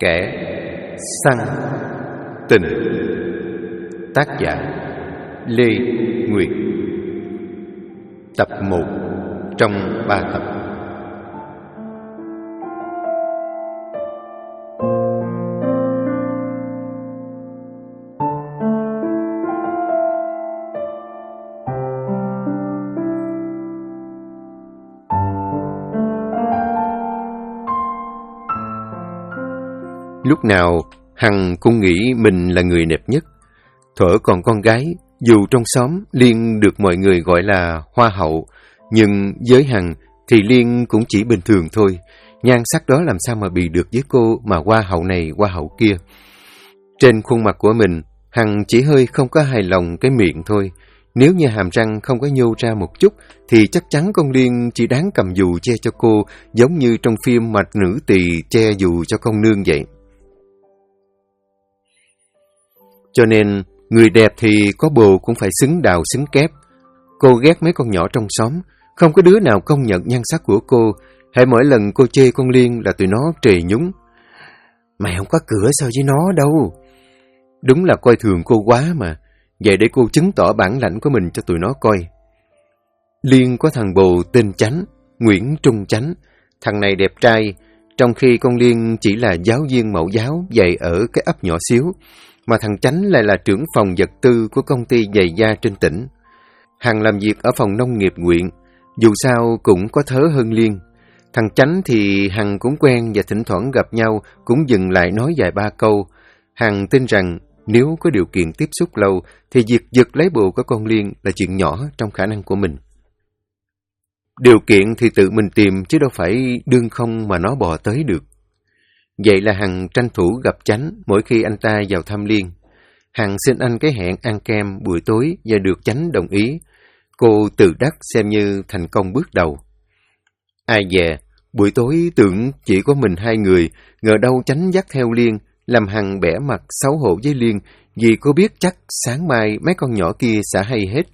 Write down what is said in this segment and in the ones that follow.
Kẻ săn tình. Tác giả Lê Nguyệt. Tập 1 trong 3 tập. Lúc nào Hằng cũng nghĩ mình là người đẹp nhất. Thuở còn con gái, dù trong xóm Liên được mọi người gọi là hoa hậu, nhưng với Hằng thì Liên cũng chỉ bình thường thôi. Nhan sắc đó làm sao mà bị được với cô mà hoa hậu này hoa hậu kia. Trên khuôn mặt của mình, Hằng chỉ hơi không có hài lòng cái miệng thôi. Nếu như hàm răng không có nhô ra một chút thì chắc chắn con Liên chỉ đáng cầm dù che cho cô, giống như trong phim mà nữ tỳ che dù cho công nương vậy. Cho nên, người đẹp thì có bồ cũng phải xứng đào xứng kép. Cô ghét mấy con nhỏ trong xóm, không có đứa nào công nhận nhan sắc của cô. Hễ mỗi lần cô chê con Liên là tụi nó trề nhúng. Mày không có cửa so với nó đâu. Đúng là coi thường cô quá mà. Vậy để cô chứng tỏ bản lãnh của mình cho tụi nó coi. Liên có thằng bồ tên Chánh, Nguyễn Trung Chánh. Thằng này đẹp trai, trong khi con Liên chỉ là giáo viên mẫu giáo dạy ở cái ấp nhỏ xíu. Mà thằng Chánh lại là trưởng phòng vật tư của công ty giày da trên tỉnh. Hằng làm việc ở phòng nông nghiệp huyện, dù sao cũng có thớ hơn Liên. Thằng Chánh thì Hằng cũng quen và thỉnh thoảng gặp nhau cũng dừng lại nói vài ba câu. Hằng tin rằng nếu có điều kiện tiếp xúc lâu thì việc giật lấy bồ của con Liên là chuyện nhỏ trong khả năng của mình. Điều kiện thì tự mình tìm chứ đâu phải đương không mà nó bò tới được. Vậy là Hằng tranh thủ gặp Chánh mỗi khi anh ta vào thăm Liên. Hằng xin anh cái hẹn ăn kem buổi tối và được Chánh đồng ý. Cô tự đắc xem như thành công bước đầu. Ai dè, buổi tối tưởng chỉ có mình hai người, ngờ đâu Chánh dắt theo Liên, làm Hằng bẻ mặt xấu hổ với Liên, vì cô biết chắc sáng mai mấy con nhỏ kia sẽ hay hết.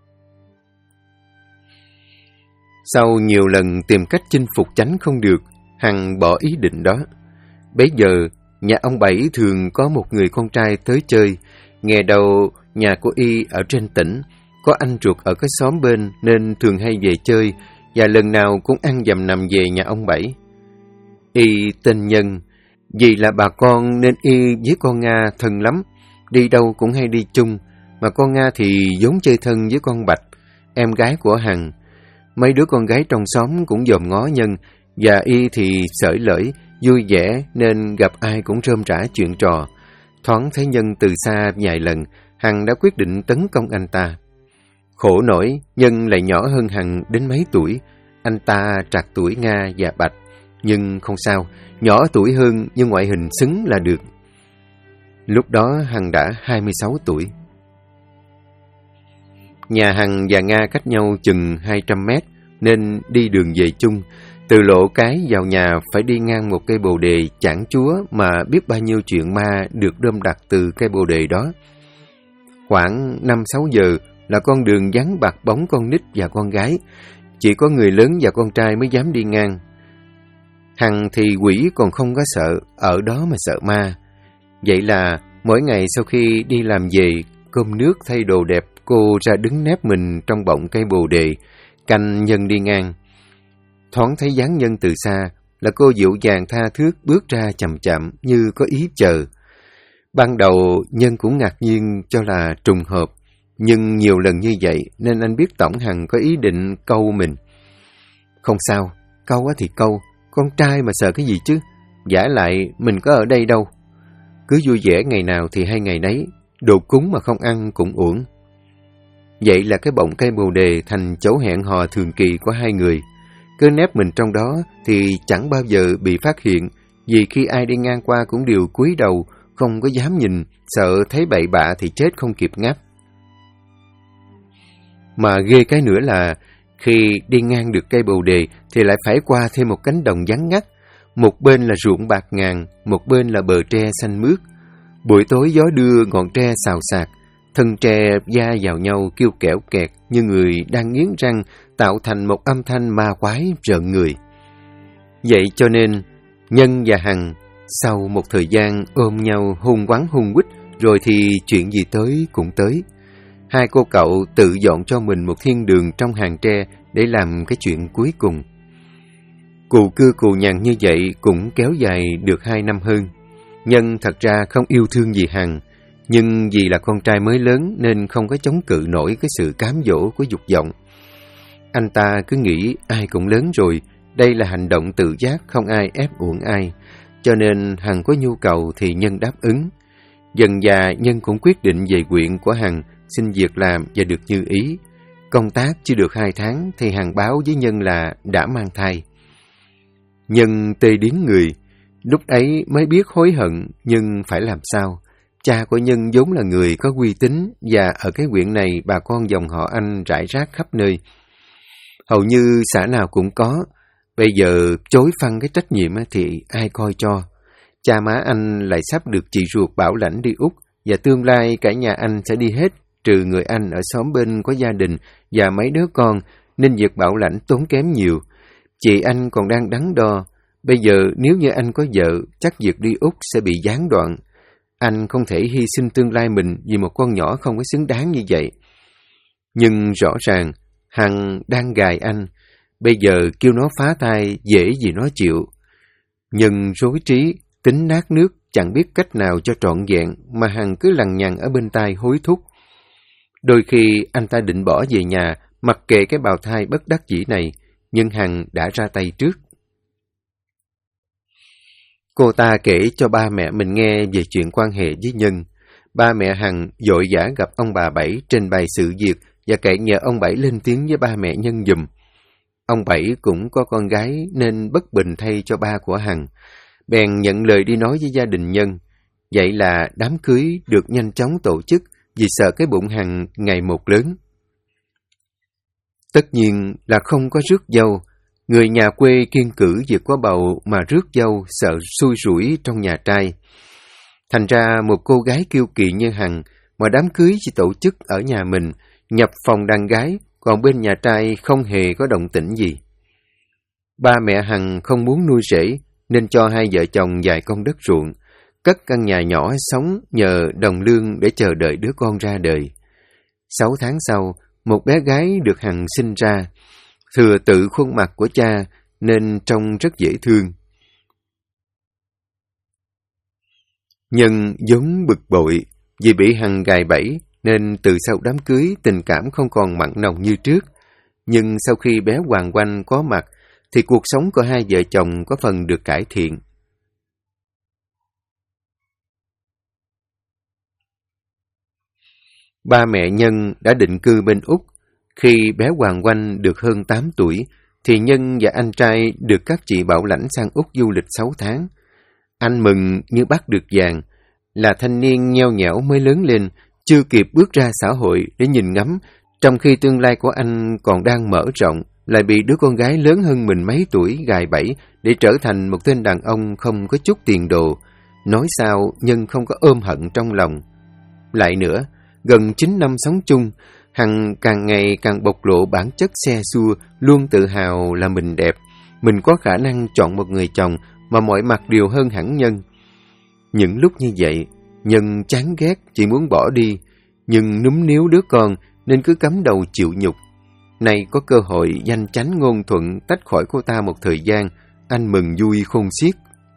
Sau nhiều lần tìm cách chinh phục Chánh không được, Hằng bỏ ý định đó. Bấy giờ, nhà ông Bảy thường có một người con trai tới chơi. Nghe đầu nhà của Y ở trên tỉnh, có anh ruột ở cái xóm bên nên thường hay về chơi, và lần nào cũng ăn dầm nằm về nhà ông Bảy. Y tên Nhân, vì là bà con nên Y với con Nga thân lắm, đi đâu cũng hay đi chung, mà con Nga thì vốn chơi thân với con Bạch, em gái của Hằng. Mấy đứa con gái trong xóm cũng dòm ngó Nhân, và Y thì xởi lởi, vui vẻ nên gặp ai cũng rôm rả chuyện trò. Thoáng thấy Nhân từ xa vài lần, Hằng đã quyết định tấn công anh ta. Khổ nổi, Nhân lại nhỏ hơn Hằng đến mấy tuổi. Anh ta trạc tuổi Nga và Bạch. Nhưng không sao, nhỏ tuổi hơn nhưng ngoại hình xứng là được. Lúc đó Hằng đã 26 tuổi. Nhà Hằng và Nga cách nhau chừng 200 mét, nên đi đường về chung. Từ lộ cái vào nhà phải đi ngang một cây bồ đề chảng chúa mà biết bao nhiêu chuyện ma được đơm đặt từ cây bồ đề đó. Khoảng 5-6 giờ là con đường vắng bạc bóng con nít và con gái. Chỉ có người lớn và con trai mới dám đi ngang. Hằng thì quỷ còn không có sợ, ở đó mà sợ ma. Vậy là mỗi ngày sau khi đi làm về, cơm nước thay đồ đẹp, cô ra đứng nép mình trong bọng cây bồ đề, canh Nhân đi ngang. Thoáng thấy dáng Nhân từ xa là cô dịu dàng tha thước bước ra chậm chậm như có ý chờ. Ban đầu Nhân cũng ngạc nhiên cho là trùng hợp, nhưng nhiều lần như vậy nên anh biết tổng Hằng có ý định câu mình. Không sao, câu thì câu, con trai mà sợ cái gì chứ, vả lại mình có ở đây đâu. Cứ vui vẻ ngày nào thì hay ngày nấy, đồ cúng mà không ăn cũng uổng. Vậy là cái bọng cây bồ đề thành chỗ hẹn hò thường kỳ của hai người. Cứ nép mình trong đó thì chẳng bao giờ bị phát hiện, vì khi ai đi ngang qua cũng đều cúi đầu, không có dám nhìn, sợ thấy bậy bạ thì chết không kịp ngáp. Mà ghê cái nữa là khi đi ngang được cây bồ đề thì lại phải qua thêm một cánh đồng vắng ngắt. Một bên là ruộng bạc ngàn, một bên là bờ tre xanh mướt. Buổi tối gió đưa ngọn tre xào xạc, thân tre va vào nhau kêu kẽo kẹt như người đang nghiến răng, tạo thành một âm thanh ma quái rợn người. Vậy cho nên, Nhân và Hằng Sau một thời gian ôm nhau hôn quắn hôn quýt, rồi thì chuyện gì tới cũng tới. Hai cô cậu tự dọn cho mình một thiên đường trong hàng tre để làm cái chuyện cuối cùng. Cù cưa cù nhằn như vậy cũng kéo dài được 2 năm hơn. Nhân thật ra không yêu thương gì Hằng, nhưng vì là con trai mới lớn nên không có chống cự nổi cái sự cám dỗ của dục vọng. Anh ta cứ nghĩ ai cũng lớn rồi, đây là hành động tự giác, không ai ép uổng ai, cho nên Hằng có nhu cầu thì Nhân đáp ứng. Dần dà Nhân cũng quyết định về huyện của Hằng, xin việc làm và được như ý. Công tác chưa được 2 tháng thì Hằng báo với Nhân là đã mang thai. Nhân tê điếng người, lúc ấy mới biết hối hận, nhưng phải làm sao? Cha của Nhân vốn là người có uy tín, và ở cái huyện này bà con dòng họ Anh rải rác khắp nơi. Hầu như xã nào cũng có. Bây giờ chối phăng cái trách nhiệm thì ai coi cho? Cha má anh lại sắp được chị ruột bảo lãnh đi Úc, và tương lai cả nhà anh sẽ đi hết, trừ người anh ở xóm bên có gia đình và mấy đứa con, nên việc bảo lãnh tốn kém nhiều. Chị anh còn đang đắn đo, bây giờ nếu như anh có vợ, chắc việc đi Úc sẽ bị gián đoạn. Anh không thể hy sinh tương lai mình vì một con nhỏ không có xứng đáng như vậy. Nhưng rõ ràng, Hằng đang gài anh, bây giờ kêu nó phá thai dễ gì nó chịu. Nhưng rối trí, tính nát nước, chẳng biết cách nào cho trọn vẹn, mà Hằng cứ lằng nhằng ở bên tai hối thúc. Đôi khi anh ta định bỏ về nhà, mặc kệ cái bào thai bất đắc dĩ này, nhưng Hằng đã ra tay trước. Cô ta kể cho ba mẹ mình nghe về chuyện quan hệ với Nhân. Ba mẹ Hằng vội vã gặp ông bà Bảy trình bày sự việc và cậy nhờ ông Bảy lên tiếng với ba mẹ Nhân giùm. Ông Bảy cũng có con gái nên bất bình thay cho ba của Hằng, bèn nhận lời đi nói với gia đình Nhân. Vậy là đám cưới được nhanh chóng tổ chức vì sợ cái bụng Hằng ngày một lớn. Tất nhiên là không có rước dâu. Người nhà quê kiêng cữ việc có bầu mà rước dâu sợ xui rủi trong nhà trai. Thành ra một cô gái kiêu kỳ như Hằng mà đám cưới chỉ tổ chức ở nhà mình, nhập phòng đàn gái, còn bên nhà trai không hề có động tĩnh gì. Ba mẹ Hằng không muốn nuôi rể nên cho hai vợ chồng vài con đất ruộng, cất căn nhà nhỏ sống nhờ đồng lương để chờ đợi đứa con ra đời. 6 tháng sau, một bé gái được Hằng sinh ra, thừa tự khuôn mặt của cha nên trông rất dễ thương. Nhân vốn bực bội vì bị Hằng gài bẫy nên từ sau đám cưới tình cảm không còn mặn nồng như trước. Nhưng sau khi bé Hoàng Oanh có mặt thì cuộc sống của hai vợ chồng có phần được cải thiện. Ba mẹ Nhân đã định cư bên Úc. Khi bé Hoàng Oanh được hơn 8 tuổi, thì Nhân và anh trai được các chị bảo lãnh sang Úc du lịch 6 tháng. Anh mừng như bắt được vàng, là thanh niên nheo nhẽo mới lớn lên, chưa kịp bước ra xã hội để nhìn ngắm, trong khi tương lai của anh còn đang mở rộng, lại bị đứa con gái lớn hơn mình mấy tuổi gài bẫy để trở thành một tên đàn ông không có chút tiền đồ. Nói sao Nhân không có ôm hận trong lòng. Lại nữa, gần 9 năm sống chung, Hằng càng ngày càng bộc lộ bản chất xe xua, luôn tự hào là mình đẹp, mình có khả năng chọn một người chồng mà mọi mặt đều hơn hẳn Nhân. Những lúc như vậy, Nhân chán ghét, chỉ muốn bỏ đi, nhưng núm níu đứa con nên cứ cắm đầu chịu nhục. Nay có cơ hội danh chánh ngôn thuận tách khỏi cô ta một thời gian, anh mừng vui khôn xiết.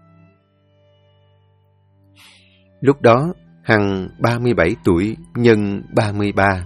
Lúc đó, Hằng 37 tuổi, Nhân 33.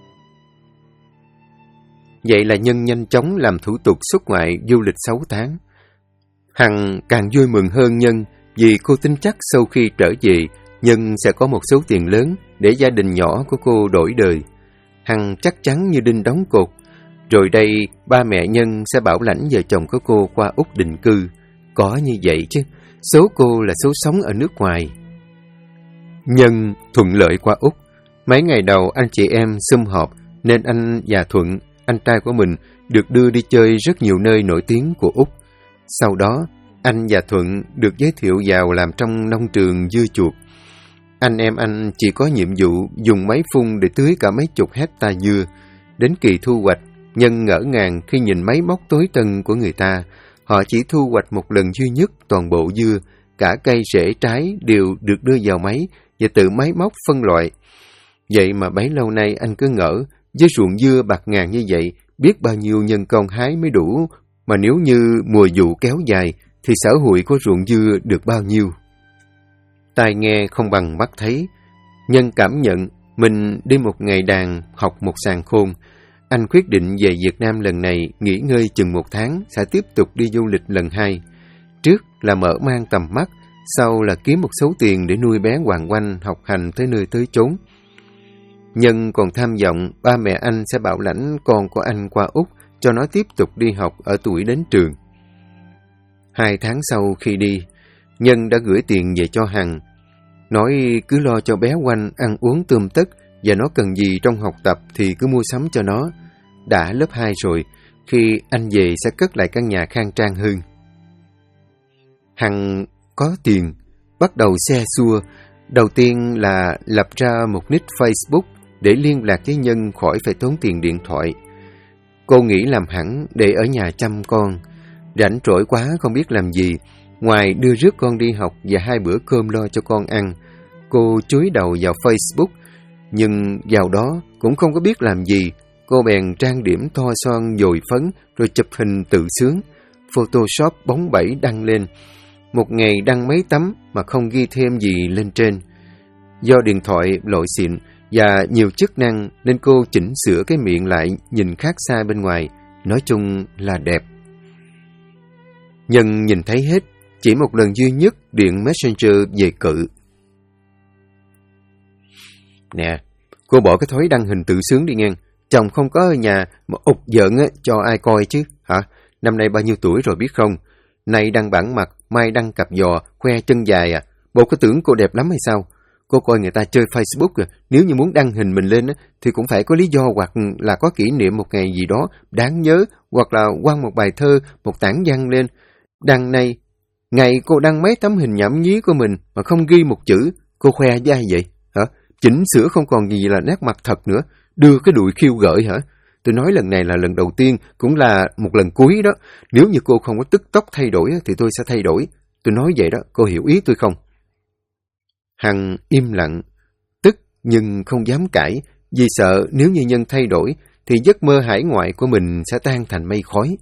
Vậy là Nhân nhanh chóng làm thủ tục xuất ngoại du lịch 6 tháng. Hằng càng vui mừng hơn Nhân vì cô tin chắc sau khi trở về, Nhân sẽ có một số tiền lớn để gia đình nhỏ của cô đổi đời. Hằng chắc chắn như đinh đóng cột. Rồi đây, ba mẹ Nhân sẽ bảo lãnh vợ chồng của cô qua Úc định cư. Có như vậy chứ, số cô là số sống ở nước ngoài. Nhân thuận lợi qua Úc. Mấy ngày đầu anh chị em sum họp nên anh và Thuận, anh trai của mình, được đưa đi chơi rất nhiều nơi nổi tiếng của Úc. Sau đó, anh và Thuận được giới thiệu vào làm trong nông trường dưa chuột. Anh em anh chỉ có nhiệm vụ dùng máy phun để tưới cả mấy chục hecta dưa. Đến kỳ thu hoạch, Nhân ngỡ ngàng khi nhìn máy móc tối tân của người ta. Họ chỉ thu hoạch một lần duy nhất toàn bộ dưa, cả cây rễ trái đều được đưa vào máy và tự máy móc phân loại. Vậy mà bấy lâu nay anh cứ ngỡ, với ruộng dưa bạc ngàn như vậy, biết bao nhiêu nhân công hái mới đủ, mà nếu như mùa vụ kéo dài, thì sở hụi của ruộng dưa được bao nhiêu. Tai nghe không bằng mắt thấy. Nhân cảm nhận mình đi một ngày đàn, học một sàng khôn. Anh quyết định về Việt Nam lần này, nghỉ ngơi chừng 1 tháng, sẽ tiếp tục đi du lịch lần 2. Trước là mở mang tầm mắt, sau là kiếm một số tiền để nuôi bé Hoàng Oanh học hành tới nơi tới chốn. Nhân còn tham vọng ba mẹ anh sẽ bảo lãnh con của anh qua Úc cho nó tiếp tục đi học ở tuổi đến trường. 2 tháng sau khi đi, Nhân đã gửi tiền về cho Hằng, nói cứ lo cho bé Oanh ăn uống tươm tất và nó cần gì trong học tập thì cứ mua sắm cho nó. Đã lớp 2 rồi, khi anh về sẽ cất lại căn nhà khang trang hơn. Hằng có tiền, bắt đầu xe xua. Đầu tiên là lập ra một nick Facebook để liên lạc với Nhân khỏi phải tốn tiền điện thoại. Cô nghĩ làm hẳn để ở nhà chăm con. Rảnh rỗi quá không biết làm gì, ngoài đưa rước con đi học và 2 bữa cơm lo cho con ăn, cô chúi đầu vào Facebook. Nhưng vào đó cũng không có biết làm gì, cô bèn trang điểm thoa son dồi phấn rồi chụp hình tự sướng, Photoshop bóng bẩy đăng lên. Một ngày đăng mấy tấm mà không ghi thêm gì lên trên. Do điện thoại loại xịn và nhiều chức năng nên cô chỉnh sửa cái miệng lại nhìn khác xa bên ngoài, nói chung là đẹp. Nhân nhìn thấy hết, chỉ một lần duy nhất điện Messenger về cự. Nè, cô bỏ cái thói đăng hình tự sướng đi nghe. Chồng không có ở nhà mà ụt giận cho ai coi chứ, hả? Năm nay bao nhiêu tuổi rồi biết không? Nay đăng bản mặt, mai đăng cặp giò, khoe chân dài à? Bộ có tưởng cô đẹp lắm hay sao? Cô coi người ta chơi Facebook à, nếu như muốn đăng hình mình lên thì cũng phải có lý do hoặc là có kỷ niệm một ngày gì đó đáng nhớ, hoặc là quăng một bài thơ, một tản văn lên. Đằng này, ngày cô đăng mấy tấm hình nhảm nhí của mình mà không ghi một chữ, cô khoe với ai vậy? Hả? Chỉnh sửa không còn gì là nét mặt thật nữa, đưa cái đùi khiêu gợi hả? Tôi nói lần này là lần đầu tiên, cũng là một lần cuối đó. Nếu như cô không có tức tốc thay đổi thì tôi sẽ thay đổi. Tôi nói vậy đó, cô hiểu ý tôi không? Hằng im lặng, tức nhưng không dám cãi, vì sợ nếu như Nhân thay đổi thì giấc mơ hải ngoại của mình sẽ tan thành mây khói.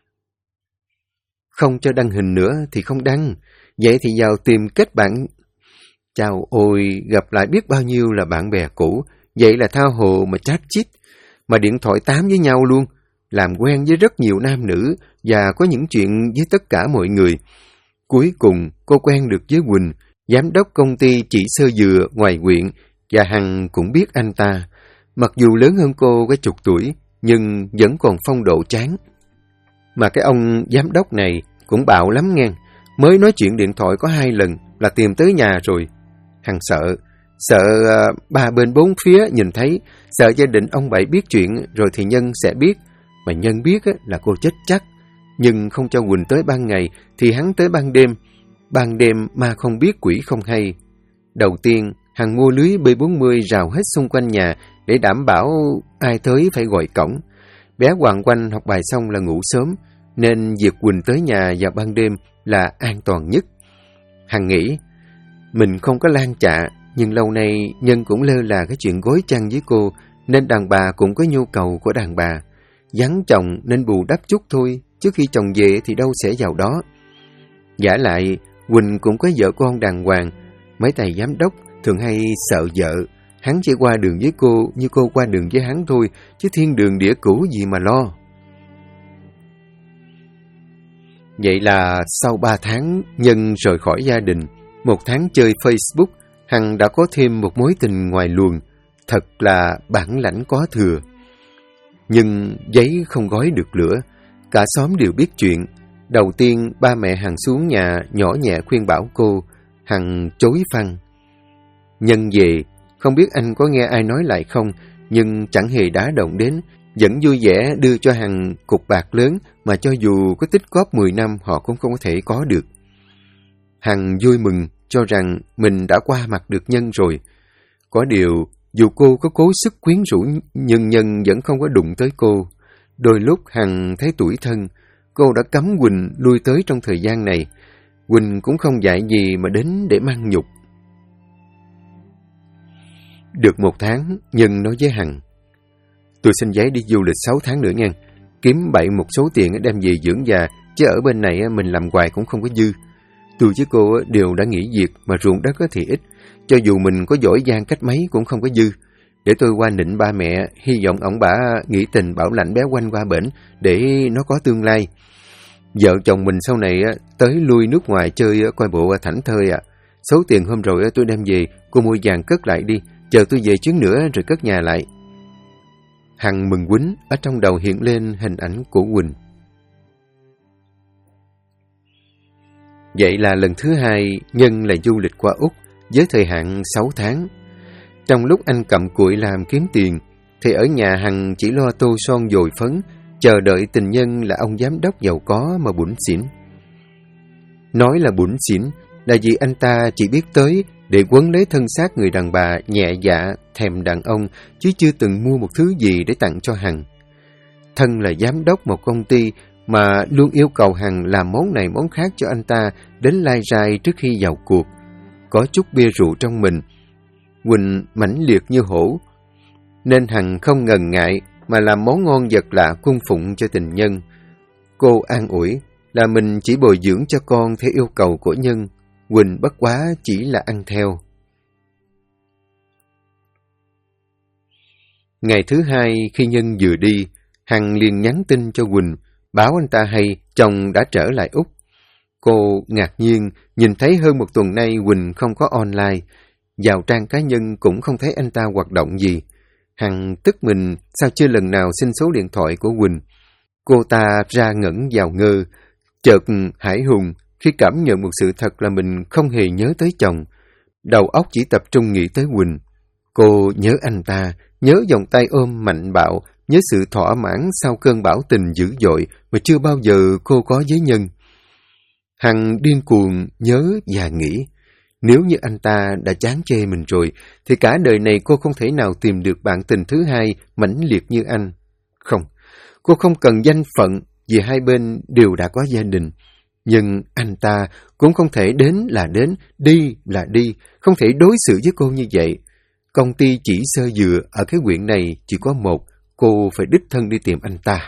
Không cho đăng hình nữa thì không đăng, vậy thì vào tìm kết bạn. Chào ôi, gặp lại biết bao nhiêu là bạn bè cũ, vậy là tha hồ mà chat chít, mà điện thoại tám với nhau luôn, làm quen với rất nhiều nam nữ và có những chuyện với tất cả mọi người. Cuối cùng cô quen được với Quỳnh, giám đốc công ty chỉ sơ dừa ngoài huyện, và Hằng cũng biết anh ta. Mặc dù lớn hơn cô cái chục tuổi, nhưng vẫn còn phong độ tráng. Mà cái ông giám đốc này cũng bạo lắm nghe, mới nói chuyện điện thoại có 2 lần là tìm tới nhà rồi. Hằng sợ ba bên bốn phía nhìn thấy, sợ gia đình ông Bảy biết chuyện rồi thì Nhân sẽ biết, mà Nhân biết là cô chết chắc. Nhưng không cho Quỳnh tới ban ngày thì hắn tới ban đêm ma không biết quỷ không hay. Đầu tiên Hằng mua lưới B40 rào hết xung quanh nhà để đảm bảo ai tới phải gọi cổng. Bé Hoàng Oanh học bài xong là ngủ sớm, nên việc Quỳnh tới nhà vào ban đêm là an toàn nhất. Hằng nghĩ mình không có lan chạ, nhưng lâu nay Nhân cũng lơ là cái chuyện gối chăn với cô, nên đàn bà cũng có nhu cầu của đàn bà. Vắng chồng nên bù đắp chút thôi, trước khi chồng về thì đâu sẽ vào đó. Vả lại, Quỳnh cũng có vợ con đàng hoàng. Mấy thầy giám đốc thường hay sợ vợ. Hắn chỉ qua đường với cô như cô qua đường với hắn thôi, chứ thiên đường địa cửu gì mà lo. Vậy là sau 3 tháng Nhân rời khỏi gia đình, 1 tháng chơi Facebook, Hằng đã có thêm một mối tình ngoài luồng. Thật là bản lãnh có thừa. Nhưng giấy không gói được lửa, cả xóm đều biết chuyện. Đầu tiên ba mẹ Hằng xuống nhà nhỏ nhẹ khuyên bảo cô, Hằng chối phăng. Nhân về, không biết anh có nghe ai nói lại không, nhưng chẳng hề đá động đến, vẫn vui vẻ đưa cho Hằng cục bạc lớn mà cho dù có tích góp 10 năm họ cũng không có thể có được. Hằng vui mừng cho rằng mình đã qua mặt được Nhân rồi. Có điều, dù cô có cố sức quyến rũ nhưng Nhân vẫn không có đụng tới cô. Đôi lúc Hằng thấy tủi thân, cô đã cấm Quỳnh lui tới trong thời gian này. Quỳnh cũng không dạy gì mà đến để mang nhục. Được 1 tháng, Nhân nói với Hằng: tôi xin giấy đi du lịch 6 tháng nữa nha. Kiếm bậy một số tiền đem về dưỡng già, chứ ở bên này mình làm hoài cũng không có dư. Tôi với cô đều đã nghỉ việc, mà ruộng đất thì ít. Cho dù mình có giỏi giang cách mấy cũng không có dư. Để tôi qua nịnh ba mẹ, hy vọng ổng bả nghĩ tình bảo lãnh bé Oanh qua bển để nó có tương lai. Vợ chồng mình sau này tới lui nước ngoài chơi coi bộ thảnh thơi à. Số tiền hôm rồi tôi đem về, cô mua vàng cất lại đi, chờ tôi về chuyến nữa rồi cất nhà lại. Hằng mừng quýnh, ở trong đầu hiện lên hình ảnh của Quỳnh. Vậy là lần thứ 2 Nhân lại du lịch qua Úc với thời hạn 6 tháng. Trong lúc anh cặm cụi làm kiếm tiền, thì ở nhà Hằng chỉ lo tô son dồi phấn, chờ đợi tình nhân là ông giám đốc giàu có mà bủn xỉn. Nói là bủn xỉn là vì anh ta chỉ biết tới để quấn lấy thân xác người đàn bà nhẹ dạ, thèm đàn ông, chứ chưa từng mua một thứ gì để tặng cho Hằng. Thân là giám đốc một công ty mà luôn yêu cầu Hằng làm món này món khác cho anh ta đến lai rai trước khi vào cuộc. Có chút bia rượu trong mình, Quỳnh mãnh liệt như hổ, nên Hằng không ngần ngại mà làm món ngon vật lạ cung phụng cho tình nhân. Cô an ủi là mình chỉ bồi dưỡng cho con theo yêu cầu của Nhân, Quỳnh bất quá chỉ là ăn theo. Ngày thứ 2 khi Nhân vừa đi, Hằng liền nhắn tin cho Quỳnh, báo anh ta hay chồng đã trở lại Úc. Cô ngạc nhiên nhìn thấy hơn 1 tuần nay Quỳnh không có online, vào trang cá nhân cũng không thấy anh ta hoạt động gì. Hằng tức mình sao chưa lần nào xin số điện thoại của Quỳnh. Cô ta ra ngẩn vào ngơ, chợt hãi hùng khi cảm nhận một sự thật là mình không hề nhớ tới chồng. Đầu óc chỉ tập trung nghĩ tới Quỳnh. Cô nhớ anh ta, nhớ vòng tay ôm mạnh bạo, nhớ sự thỏa mãn sau cơn bão tình dữ dội mà chưa bao giờ cô có với Nhân. Hằng điên cuồng nhớ và nghĩ, nếu như anh ta đã chán chê mình rồi, thì cả đời này cô không thể nào tìm được bạn tình thứ 2 mãnh liệt như anh. Không, cô không cần danh phận vì hai bên đều đã có gia đình. Nhưng anh ta cũng không thể đến là đến, đi là đi, không thể đối xử với cô như vậy. Công ty chỉ sơ dừa ở cái huyện này chỉ có một, cô phải đích thân đi tìm anh ta.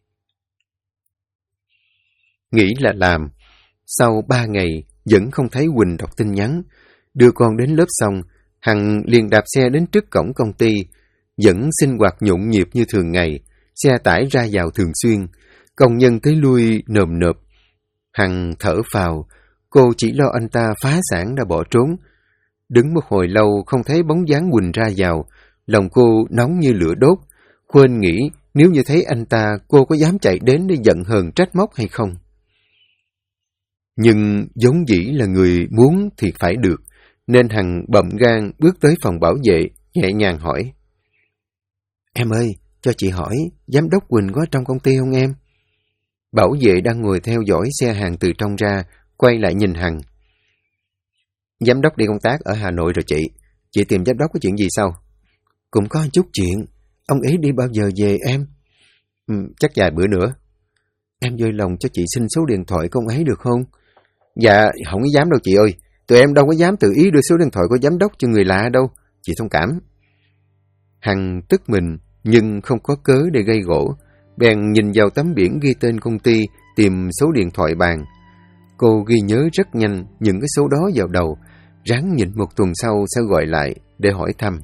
Nghĩ là làm. Sau 3 ngày, vẫn không thấy Quỳnh đọc tin nhắn. Đưa con đến lớp xong, Hằng liền đạp xe đến trước cổng công ty. Vẫn sinh hoạt nhộn nhịp như thường ngày, xe tải ra vào thường xuyên, công nhân tới lui nồm nộp. Hằng thở phào, cô chỉ lo anh ta phá sản đã bỏ trốn. Đứng một hồi lâu không thấy bóng dáng Quỳnh ra vào, lòng cô nóng như lửa đốt. Quên nghĩ nếu như thấy anh ta, cô có dám chạy đến để giận hờn trách móc hay không? Nhưng vốn dĩ là người muốn thì phải được, nên Hằng bậm gan bước tới phòng bảo vệ, nhẹ nhàng hỏi. Em ơi, cho chị hỏi, giám đốc Quỳnh có trong công ty không em? Bảo vệ đang ngồi theo dõi xe hàng từ trong ra, quay lại nhìn Hằng. Giám đốc đi công tác ở Hà Nội rồi chị tìm giám đốc có chuyện gì sao? Cũng có chút chuyện, ông ấy đi bao giờ về em? Chắc vài bữa nữa. Em vui lòng cho chị xin số điện thoại của ông ấy được không? Dạ, không có dám đâu chị ơi, tụi em đâu có dám tự ý đưa số điện thoại của giám đốc cho người lạ đâu, chị thông cảm. Hằng tức mình, nhưng không có cớ để gây gổ, bèn nhìn vào tấm biển ghi tên công ty, tìm số điện thoại bàn. Cô ghi nhớ rất nhanh những cái số đó vào đầu, ráng nhịn 1 tuần sau sẽ gọi lại để hỏi thăm.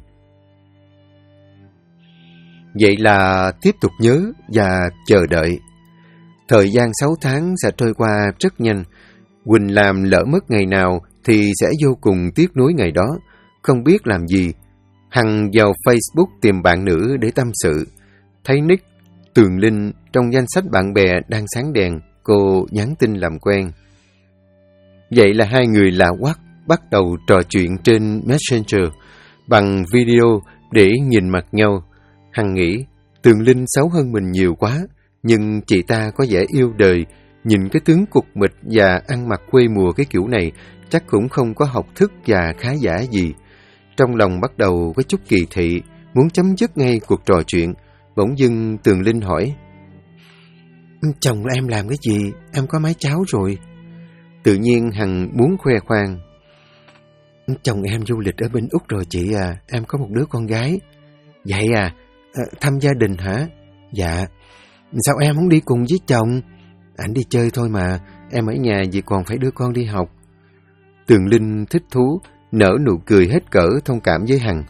Vậy là tiếp tục nhớ và chờ đợi. Thời gian 6 tháng sẽ trôi qua rất nhanh. Quỳnh làm lỡ mất ngày nào thì sẽ vô cùng tiếc nuối ngày đó, không biết làm gì. Hằng vào Facebook tìm bạn nữ để tâm sự. Thấy nick Tường Linh trong danh sách bạn bè đang sáng đèn, cô nhắn tin làm quen. Vậy là hai người lạ hoắc bắt đầu trò chuyện trên Messenger bằng video để nhìn mặt nhau. Hằng nghĩ Tường Linh xấu hơn mình nhiều quá, nhưng chị ta có vẻ yêu đời, nhìn cái tướng cục mịch và ăn mặc quê mùa cái kiểu này chắc cũng không có học thức và khá giả gì. Trong lòng bắt đầu có chút kỳ thị, muốn chấm dứt ngay cuộc trò chuyện. Bỗng dưng Tường Linh hỏi. Chồng em làm cái gì? Em có mái cháu rồi. Tự nhiên Hằng muốn khoe khoang. Chồng em du lịch ở bên Úc rồi chị à, em có một đứa con gái. Vậy à, thăm gia đình hả? Dạ. Sao em không đi cùng với chồng? Ảnh đi chơi thôi mà, em ở nhà vì còn phải đưa con đi học. Tường Linh thích thú, nở nụ cười hết cỡ thông cảm với Hằng.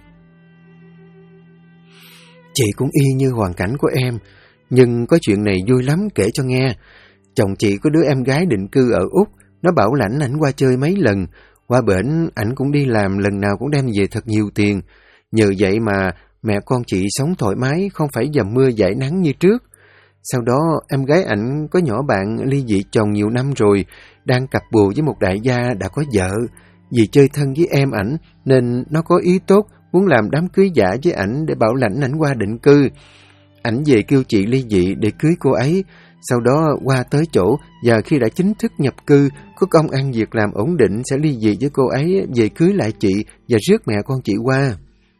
Chị cũng y như hoàn cảnh của em, nhưng có chuyện này vui lắm kể cho nghe. Chồng chị có đứa em gái định cư ở Úc, nó bảo lãnh ảnh qua chơi mấy lần. Qua bển ảnh cũng đi làm, lần nào cũng đem về thật nhiều tiền. Nhờ vậy mà mẹ con chị sống thoải mái, không phải dầm mưa dãi nắng như trước. Sau đó em gái ảnh có nhỏ bạn ly dị chồng nhiều năm rồi, đang cặp bồ với một đại gia đã có vợ. Vì chơi thân với em ảnh nên nó có ý tốt, muốn làm đám cưới giả với ảnh để bảo lãnh ảnh qua định cư. Ảnh về kêu chị ly dị để cưới cô ấy, sau đó qua tới chỗ và khi đã chính thức nhập cư, có công ăn việc làm ổn định sẽ ly dị với cô ấy về cưới lại chị và rước mẹ con chị qua.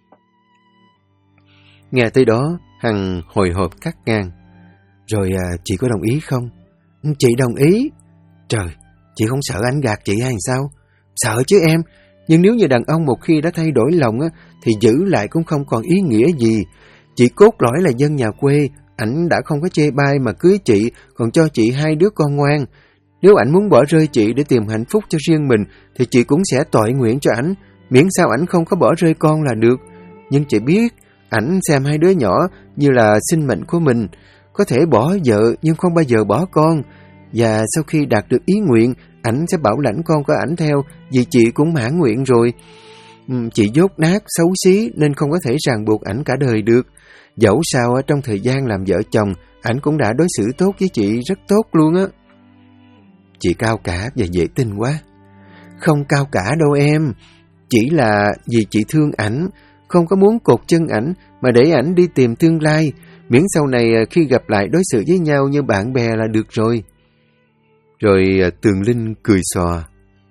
Nghe tới đó, Hằng hồi hộp cắt ngang. Rồi chị có đồng ý không? Chị đồng ý. Trời, chị không sợ anh gạt chị hay sao? Sợ chứ em, nhưng nếu như đàn ông một khi đã thay đổi lòng thì giữ lại cũng không còn ý nghĩa gì. Chị cốt lõi là dân nhà quê, ảnh đã không có chê bai mà cưới chị, còn cho chị 2 đứa con ngoan. Nếu ảnh muốn bỏ rơi chị để tìm hạnh phúc cho riêng mình thì chị cũng sẽ tội nguyện cho ảnh, miễn sao ảnh không có bỏ rơi con là được. Nhưng chị biết, ảnh xem 2 đứa nhỏ như là sinh mệnh của mình, có thể bỏ vợ nhưng không bao giờ bỏ con. Và sau khi đạt được ý nguyện, ảnh sẽ bảo lãnh con của ảnh theo, vì chị cũng mãn nguyện rồi. Chị dốt nát, xấu xí nên không có thể ràng buộc ảnh cả đời được. Dẫu sao trong thời gian làm vợ chồng, ảnh cũng đã đối xử tốt với chị, rất tốt luôn á. Chị cao cả và dễ tin quá. Không cao cả đâu em, chỉ là vì chị thương ảnh, không có muốn cột chân ảnh mà để ảnh đi tìm tương lai, miễn sau này khi gặp lại đối xử với nhau như bạn bè là được rồi. Rồi Tường Linh cười xòa.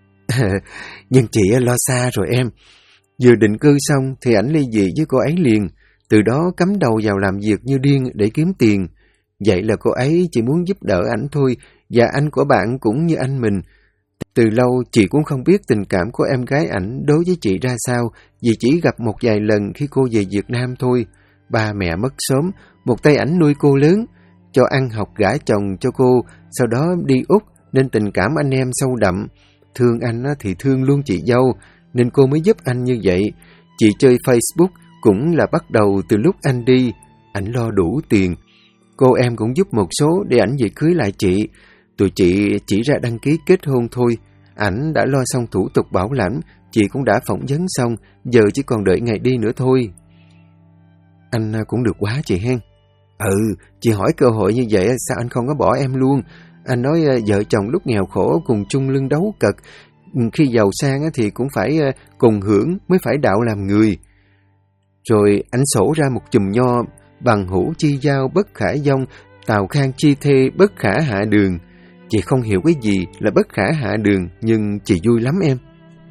Nhưng chị lo xa rồi em. Vừa định cư xong thì ảnh ly dị với cô ấy liền, từ đó cắm đầu vào làm việc như điên để kiếm tiền. Vậy là cô ấy chỉ muốn giúp đỡ ảnh thôi, và anh của bạn cũng như anh mình. Từ lâu chị cũng không biết tình cảm của em gái ảnh đối với chị ra sao, vì chỉ gặp một vài lần khi cô về Việt Nam thôi. Ba mẹ mất sớm, một tay ảnh nuôi cô lớn, cho ăn học gả chồng cho cô, sau đó đi Úc nên tình cảm anh em sâu đậm. Thương anh thì thương luôn chị dâu, nên cô mới giúp anh như vậy. Chị chơi Facebook cũng là bắt đầu từ lúc anh đi, ảnh lo đủ tiền. Cô em cũng giúp một số để ảnh về cưới lại chị. Tụi chị chỉ ra đăng ký kết hôn thôi. Ảnh đã lo xong thủ tục bảo lãnh, chị cũng đã phỏng vấn xong, giờ chỉ còn đợi ngày đi nữa thôi. Anh cũng được quá chị hen. Chị hỏi cơ hội như vậy sao anh không có bỏ em luôn. Anh nói vợ chồng lúc nghèo khổ cùng chung lưng đấu cật, khi giàu sang thì cũng phải cùng hưởng mới phải đạo làm người. Rồi anh sổ ra một chùm nho: bằng hữu chi giao bất khả dông, tào khang chi thê bất khả hạ đường. Chị không hiểu cái gì là bất khả hạ đường, nhưng chị vui lắm em.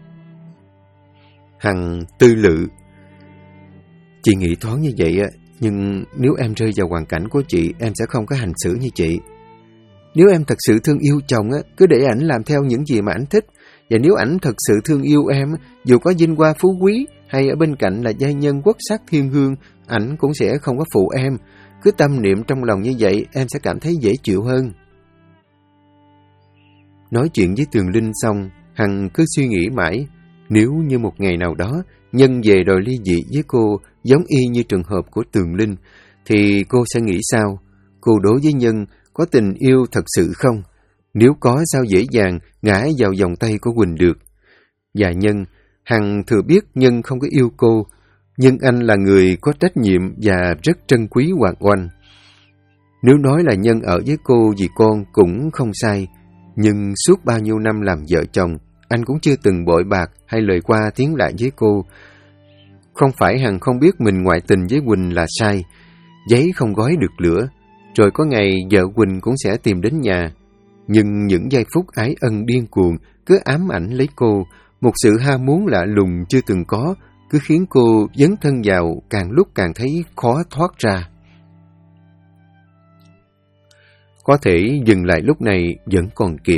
Hằng tư lự. Chị nghĩ thoáng như vậy nhưng nếu em rơi vào hoàn cảnh của chị, em sẽ không có hành xử như chị. Nếu em thật sự thương yêu chồng cứ để ảnh làm theo những gì mà ảnh thích. Và nếu ảnh thật sự thương yêu em, dù có vinh hoa phú quý hay ở bên cạnh là giai nhân quốc sắc thiên hương, ảnh cũng sẽ không có phụ em. Cứ tâm niệm trong lòng như vậy, em sẽ cảm thấy dễ chịu hơn. Nói chuyện với Tường Linh xong, Hằng cứ suy nghĩ mãi. Nếu như một ngày nào đó, Nhân về đòi ly dị với cô, giống y như trường hợp của Tường Linh, thì cô sẽ nghĩ sao? Cô đối với Nhân có tình yêu thật sự không? Nếu có, sao dễ dàng ngã vào vòng tay của Quỳnh được? Và Nhân, Hằng thừa biết Nhân không có yêu cô, nhưng anh là người có trách nhiệm và rất trân quý Hoàng Oanh. Nếu nói là Nhân ở với cô vì con cũng không sai, nhưng suốt bao nhiêu năm làm vợ chồng, anh cũng chưa từng bội bạc hay lời qua tiếng lại với cô. Không phải Hằng không biết mình ngoại tình với Quỳnh là sai, giấy không gói được lửa, rồi có ngày vợ Quỳnh cũng sẽ tìm đến nhà. Nhưng những giây phút ái ân điên cuồng cứ ám ảnh lấy cô, một sự ham muốn lạ lùng chưa từng có, cứ khiến cô dấn thân vào càng lúc càng thấy khó thoát ra. Có thể dừng lại lúc này vẫn còn kịp,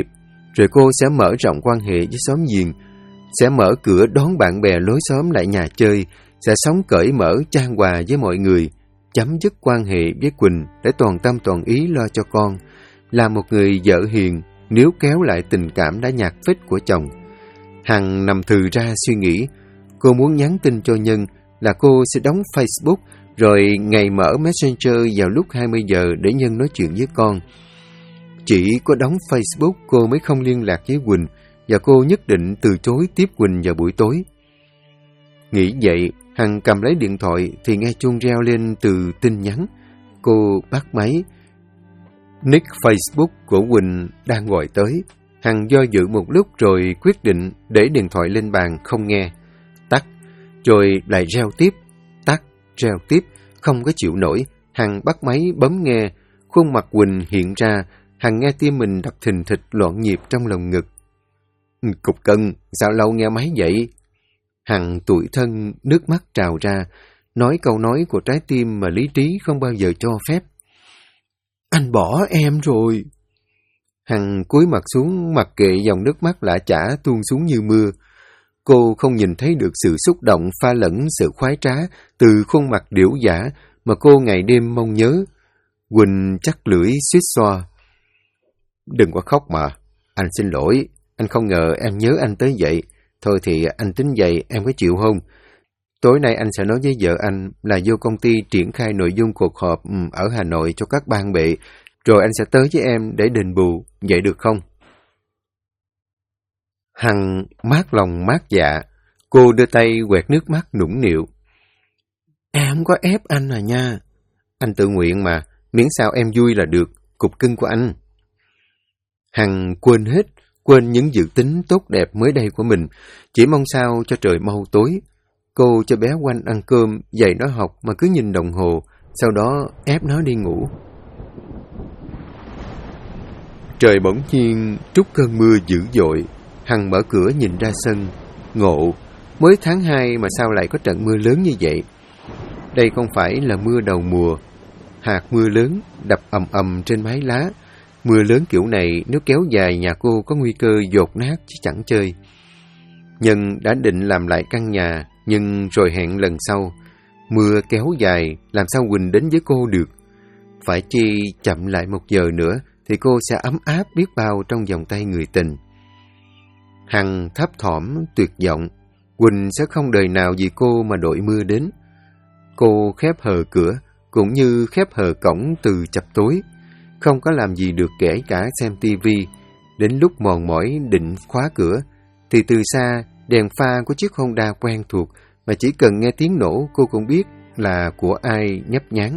Rồi cô sẽ mở rộng quan hệ với xóm giềng, sẽ mở cửa đón bạn bè lối xóm lại nhà chơi, sẽ sống cởi mở chan hòa với mọi người, chấm dứt quan hệ với Quỳnh để toàn tâm toàn ý lo cho con, là một người vợ hiền, níu kéo lại tình cảm đã nhạt phết của chồng. Hằng nằm thừ ra suy nghĩ, cô muốn nhắn tin cho Nhân là cô sẽ đóng Facebook, rồi ngày mở Messenger vào lúc 20 giờ để Nhân nói chuyện với con. Chỉ có đóng Facebook cô mới không liên lạc với Quỳnh, và cô nhất định từ chối tiếp Quỳnh vào buổi tối. Nghĩ vậy, Hằng cầm lấy điện thoại thì nghe chuông reo lên từ tin nhắn. Cô bắt máy. Nick Facebook của Quỳnh đang gọi tới. Hằng do dự một lúc rồi quyết định để điện thoại lên bàn không nghe. Tắt, rồi lại reo tiếp. Tắt, reo tiếp, không có chịu nổi. Hằng bắt máy bấm nghe. Khuôn mặt Quỳnh hiện ra. Hằng nghe tim mình đập thình thịch loạn nhịp trong lồng ngực. Cục cưng, sao lâu nghe máy vậy? Hằng tủi thân, nước mắt trào ra, nói câu nói của trái tim mà lý trí không bao giờ cho phép. Anh bỏ em rồi. Hằng cúi mặt xuống, mặc kệ dòng nước mắt lã chã tuôn xuống như mưa. Cô không nhìn thấy được sự xúc động pha lẫn sự khoái trá từ khuôn mặt điểu dã mà cô ngày đêm mong nhớ. Quỳnh chắc lưỡi suýt xoa. Đừng có khóc mà, anh xin lỗi, anh không ngờ em nhớ anh tới vậy. Thôi thì anh tính vậy, em có chịu không? Tối nay anh sẽ nói với vợ anh là vô công ty triển khai nội dung cuộc họp ở Hà Nội cho các ban bệ, rồi anh sẽ tới với em để đền bù, vậy được không? Hằng mát lòng mát dạ, cô đưa tay quẹt nước mắt nũng nịu. Em không có ép anh à nha. Anh tự nguyện mà, miễn sao em vui là được, cục cưng của anh. Hằng quên hết, quên những dự tính tốt đẹp mới đây của mình, chỉ mong sao cho trời mau tối. Cô cho bé Oanh ăn cơm, dạy nó học mà cứ nhìn đồng hồ, sau đó ép nó đi ngủ. Trời bỗng nhiên trút cơn mưa dữ dội. Hằng mở cửa nhìn ra sân, ngộ, mới tháng 2 mà sao lại có trận mưa lớn như vậy? Đây không phải là mưa đầu mùa. Hạt mưa lớn đập ầm ầm trên mái lá. Mưa lớn kiểu này nếu kéo dài nhà cô có nguy cơ dột nát chứ chẳng chơi. Nhân đã định làm lại căn nhà, nhưng rồi hẹn lần sau. Mưa kéo dài, làm sao Quỳnh đến với cô được? Phải chi chậm lại 1 giờ nữa thì cô sẽ ấm áp biết bao trong vòng tay người tình. Hằng thấp thỏm, tuyệt vọng. Quỳnh sẽ không đời nào vì cô mà đội mưa đến. Cô khép hờ cửa, cũng như khép hờ cổng từ chập tối. Không có làm gì được kể cả xem tivi. Đến lúc mòn mỏi định khóa cửa, thì từ xa đèn pha của chiếc Honda quen thuộc mà chỉ cần nghe tiếng nổ cô cũng biết là của ai nhấp nháng.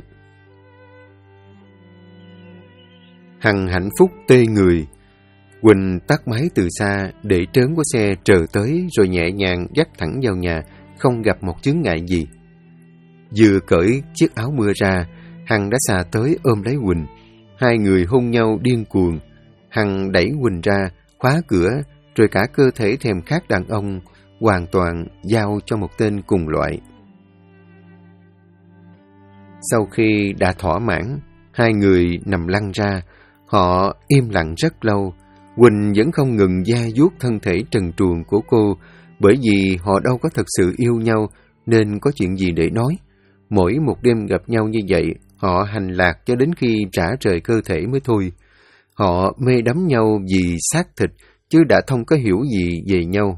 Hằng hạnh phúc tê người. Quỳnh tắt máy từ xa để trớn của xe trờ tới rồi nhẹ nhàng dắt thẳng vào nhà, không gặp một chướng ngại gì. Vừa cởi chiếc áo mưa ra, Hằng đã xà tới ôm lấy Quỳnh. Hai người hôn nhau điên cuồng. Hằng đẩy Quỳnh ra, khóa cửa, rồi cả cơ thể thèm khát đàn ông hoàn toàn giao cho một tên cùng loại. Sau khi đã thỏa mãn, hai người nằm lăn ra. Họ im lặng rất lâu. Quỳnh vẫn không ngừng da vuốt thân thể trần truồng của cô, bởi vì họ đâu có thật sự yêu nhau nên có chuyện gì để nói. Mỗi một đêm gặp nhau như vậy, họ hành lạc cho đến khi rã rời cơ thể mới thôi. Họ mê đắm nhau vì xác thịt, chứ đã không có hiểu gì về nhau.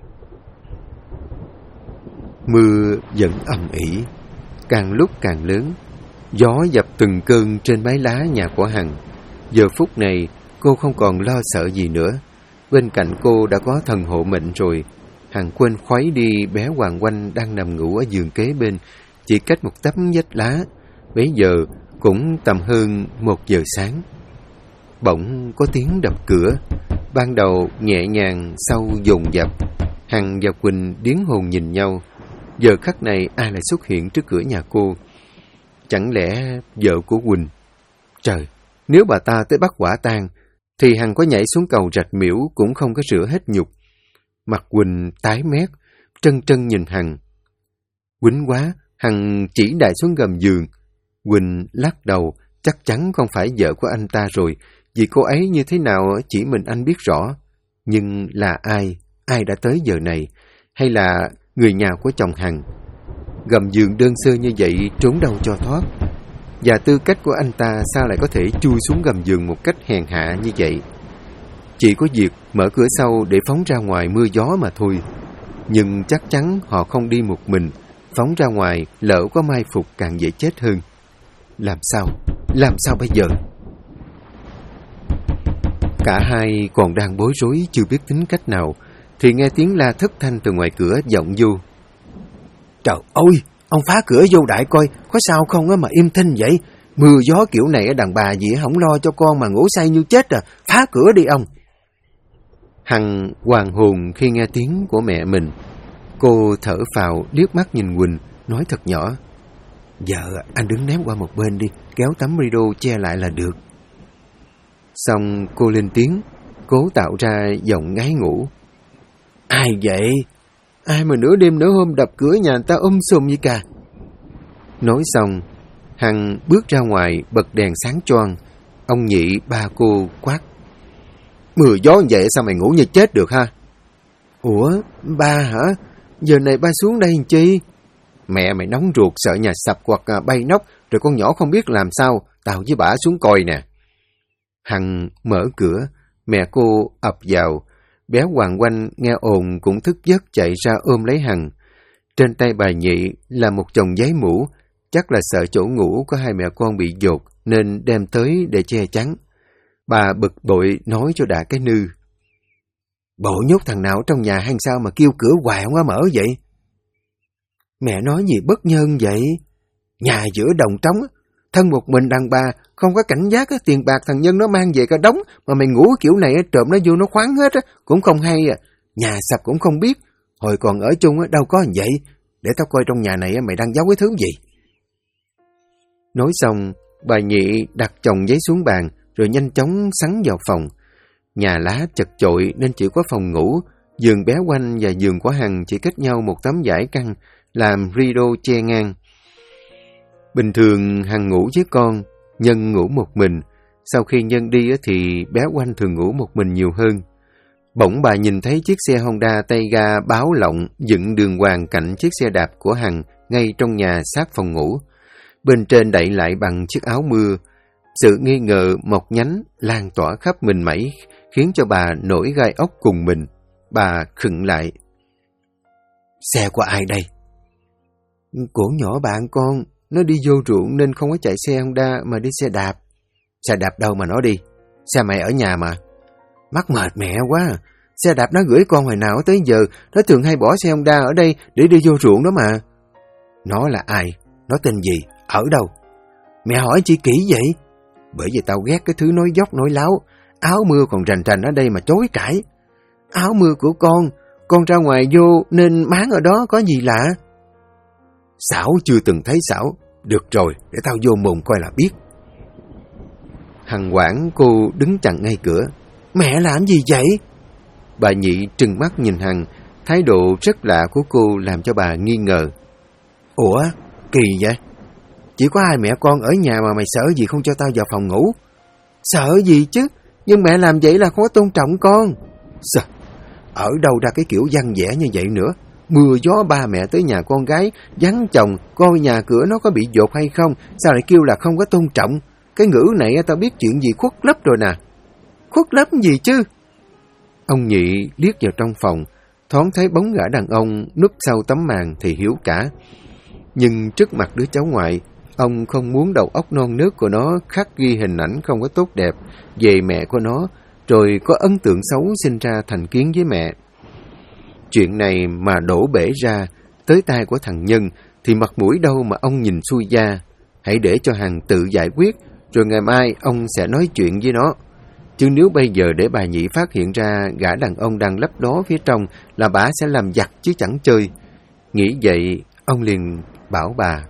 Mưa vẫn ầm ĩ, càng lúc càng lớn. Gió dập từng cơn trên mái lá nhà của Hằng. Giờ phút này, cô không còn lo sợ gì nữa. Bên cạnh cô đã có thần hộ mệnh rồi. Hằng quên khuấy đi bé Hoàng Oanh đang nằm ngủ ở giường kế bên, chỉ cách một tấm vách lá. Bấy giờ cũng tầm hơn 1 giờ sáng. Bỗng có tiếng đập cửa. Ban đầu nhẹ nhàng, sau dồn dập. Hằng và Quỳnh điếng hồn nhìn nhau. Giờ khắc này ai lại xuất hiện trước cửa nhà cô? Chẳng lẽ vợ của Quỳnh? Trời, nếu bà ta tới bắt quả tang, thì Hằng có nhảy xuống cầu rạch miễu cũng không có rửa hết nhục. Mặt Quỳnh tái mét, trân trân nhìn Hằng. Quýnh quá, Hằng chỉ đại xuống gầm giường. Quỳnh lắc đầu, chắc chắn không phải vợ của anh ta rồi, vì cô ấy như thế nào chỉ mình anh biết rõ. Nhưng là ai? Ai đã tới giờ này? Hay là người nhà của chồng Hằng? Gầm giường đơn sơ như vậy trốn đâu cho thoát? Và tư cách của anh ta sao lại có thể chui xuống gầm giường một cách hèn hạ như vậy? Chỉ có việc mở cửa sau để phóng ra ngoài mưa gió mà thôi. Nhưng chắc chắn họ không đi một mình. Phóng ra ngoài lỡ có mai phục càng dễ chết hơn. Làm sao? Làm sao bây giờ? Cả hai còn đang bối rối chưa biết tính cách nào, thì nghe tiếng la thất thanh từ ngoài cửa vọng vô. Trời ơi! Ông phá cửa vô đại coi, có sao không á mà im thinh vậy? Mưa gió kiểu này đàn bà gì không lo cho con mà ngủ say như chết à. Phá cửa đi ông! Hằng hoàng hồn khi nghe tiếng của mẹ mình. Cô thở phào liếc mắt nhìn Quỳnh, nói thật nhỏ. Vợ, anh đứng ném qua một bên đi, kéo tấm rideau che lại là được. Xong cô lên tiếng, cố tạo ra giọng ngái ngủ. Ai vậy? Ai mà nửa đêm nửa hôm đập cửa nhà người ta sùm vậy cả? Nói xong, Hằng bước ra ngoài bật đèn sáng choang. Ông Nhị ba cô quát. Mưa gió vậy sao mày ngủ như chết được ha? Ủa, ba hả? Giờ này ba xuống đây làm chi? Mẹ mày nóng ruột sợ nhà sập hoặc bay nóc, rồi con nhỏ không biết làm sao, tao với bả xuống coi nè. Hằng mở cửa, mẹ cô ập vào. Bé Hoàng Oanh nghe ồn cũng thức giấc chạy ra ôm lấy Hằng. Trên tay bà Nhị là một chồng giấy mũ, chắc là sợ chỗ ngủ có hai mẹ con bị dột nên đem tới để che chắn. Bà bực bội nói cho đã cái nư. Bộ nhốt thằng nào trong nhà hay sao mà kêu cửa hoài không có mở vậy? Mẹ nói gì bất nhân vậy? Nhà giữa đồng trống, thân một mình đàn bà, không có cảnh giác, tiền bạc thằng Nhân nó mang về cả đống, mà mày ngủ kiểu này trộm nó vô nó khoáng hết, cũng không hay. Nhà sập cũng không biết, hồi còn ở chung đâu có vậy. Để tao coi trong nhà này mày đang giấu cái thứ gì. Nói xong, bà Nhị đặt chồng giấy xuống bàn, rồi nhanh chóng sắn vào phòng. Nhà lá chật chội nên chỉ có phòng ngủ, giường bé Oanh và giường của Hằng chỉ cách nhau một tấm vải căng, làm rideau che ngang. Bình thường Hằng ngủ với con, Nhân ngủ một mình. Sau khi Nhân đi thì bé Oanh thường ngủ một mình nhiều hơn. Bỗng bà nhìn thấy chiếc xe Honda tay ga báo lộng dựng đường hoàng cạnh chiếc xe đạp của Hằng ngay trong nhà sát phòng ngủ. Bên trên đậy lại bằng chiếc áo mưa. Sự nghi ngờ mọc nhánh lan tỏa khắp mình mẩy, khiến cho bà nổi gai ốc cùng mình. Bà khựng lại. Xe của ai đây? Của nhỏ bạn con. Nó đi vô ruộng nên không có chạy xe Honda mà đi xe đạp. Xe đạp đâu mà nó đi? Xe mày ở nhà mà. Mắc mệt mẹ quá. Xe đạp nó gửi con hồi nào tới giờ. Nó thường hay bỏ xe Honda ở đây để đi vô ruộng đó mà. Nó là ai? Nó tên gì? Ở đâu? Mẹ hỏi chi kỹ vậy? Bởi vì tao ghét cái thứ nói dốc nói láo. Áo mưa còn rành rành ở đây mà chối cãi. Áo mưa của con ra ngoài vô nên máng ở đó có gì lạ? Xảo chưa từng thấy xảo. Được rồi, để tao vô mồm coi là biết. Hằng hoảng cô đứng chặn ngay cửa. Mẹ làm gì vậy? Bà Nhị trừng mắt nhìn Hằng. Thái độ rất lạ của cô làm cho bà nghi ngờ. Ủa, kỳ vậy? Chỉ có hai mẹ con ở nhà mà mày sợ gì không cho tao vào phòng ngủ? Sợ gì chứ? Nhưng mẹ làm vậy là không có tôn trọng con. Sao? Ở đâu ra cái kiểu văn vẻ như vậy nữa? Mưa gió ba mẹ tới nhà con gái, vắng chồng, coi nhà cửa nó có bị dột hay không, sao lại kêu là không có tôn trọng? Cái ngữ này tao biết chuyện gì khuất lấp rồi nè. Khuất lấp gì chứ? Ông Nhị liếc vào trong phòng, thoáng thấy bóng gã đàn ông núp sau tấm màn thì hiểu cả. Nhưng trước mặt đứa cháu ngoại, ông không muốn đầu óc non nớt của nó khắc ghi hình ảnh không có tốt đẹp về mẹ của nó, rồi có ấn tượng xấu sinh ra thành kiến với mẹ. Chuyện này mà đổ bể ra tới tai của thằng Nhân thì mặt mũi đâu mà ông nhìn xuôi da. Hãy để cho Hằng tự giải quyết, rồi ngày mai ông sẽ nói chuyện với nó. Chứ nếu bây giờ để bà Nhị phát hiện ra gã đàn ông đang lấp đó phía trong là bà sẽ làm giặt chứ chẳng chơi. Nghĩ vậy, ông liền bảo bà.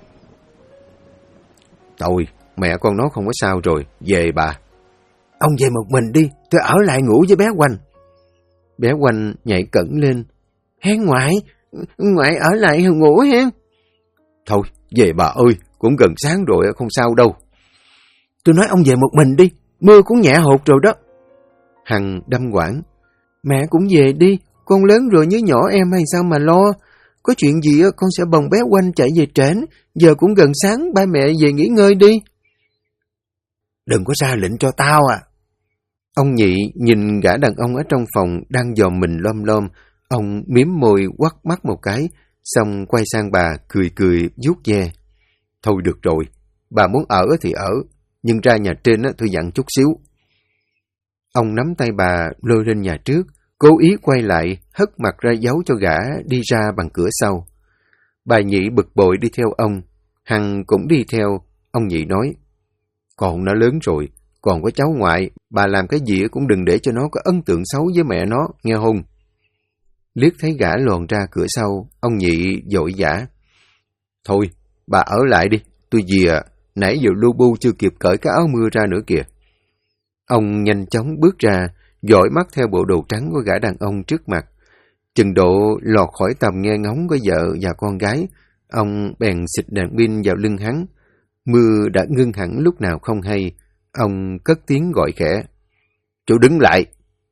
Thôi, mẹ con nó không có sao rồi, về bà. Ông về một mình đi, tôi ở lại ngủ với bé Oanh. Bé Oanh nhảy cẩn lên. Hen ngoại, ngoại ở lại ngủ hen. Thôi, về bà ơi, cũng gần sáng rồi, không sao đâu. Tôi nói ông về một mình đi, mưa cũng nhẹ hột rồi đó. Hằng đâm quảng. Mẹ cũng về đi, con lớn rồi nhớ nhỏ em hay sao mà lo. Có chuyện gì con sẽ bồng bé Oanh chạy về trển, giờ cũng gần sáng, ba mẹ về nghỉ ngơi đi. Đừng có ra lệnh cho tao à. Ông Nhị nhìn gã đàn ông ở trong phòng đang dòm mình lom lom, ông miếm môi quắt mắt một cái, xong quay sang bà cười cười vuốt ve. Thôi được rồi, bà muốn ở thì ở, nhưng ra nhà trên tôi dặn chút xíu. Ông nắm tay bà lôi lên nhà trước, cố ý quay lại, hất mặt ra dấu cho gã đi ra bằng cửa sau. Bà Nhị bực bội đi theo ông, Hằng cũng đi theo. Ông Nhị nói, con nó lớn rồi, còn có cháu ngoại, bà làm cái gì cũng đừng để cho nó có ấn tượng xấu với mẹ nó, nghe không? Liếc thấy gã lòn ra cửa sau, ông Nhị vội vã. Thôi, bà ở lại đi, tôi về à, nãy giờ lu bu chưa kịp cởi cái áo mưa ra nữa kìa. Ông nhanh chóng bước ra, dõi mắt theo bộ đồ trắng của gã đàn ông trước mặt. Chừng độ lọt khỏi tầm nghe ngóng của vợ và con gái, ông bèn xịt đèn pin vào lưng hắn. Mưa đã ngưng hẳn lúc nào không hay, ông cất tiếng gọi khẽ. Chú đứng lại!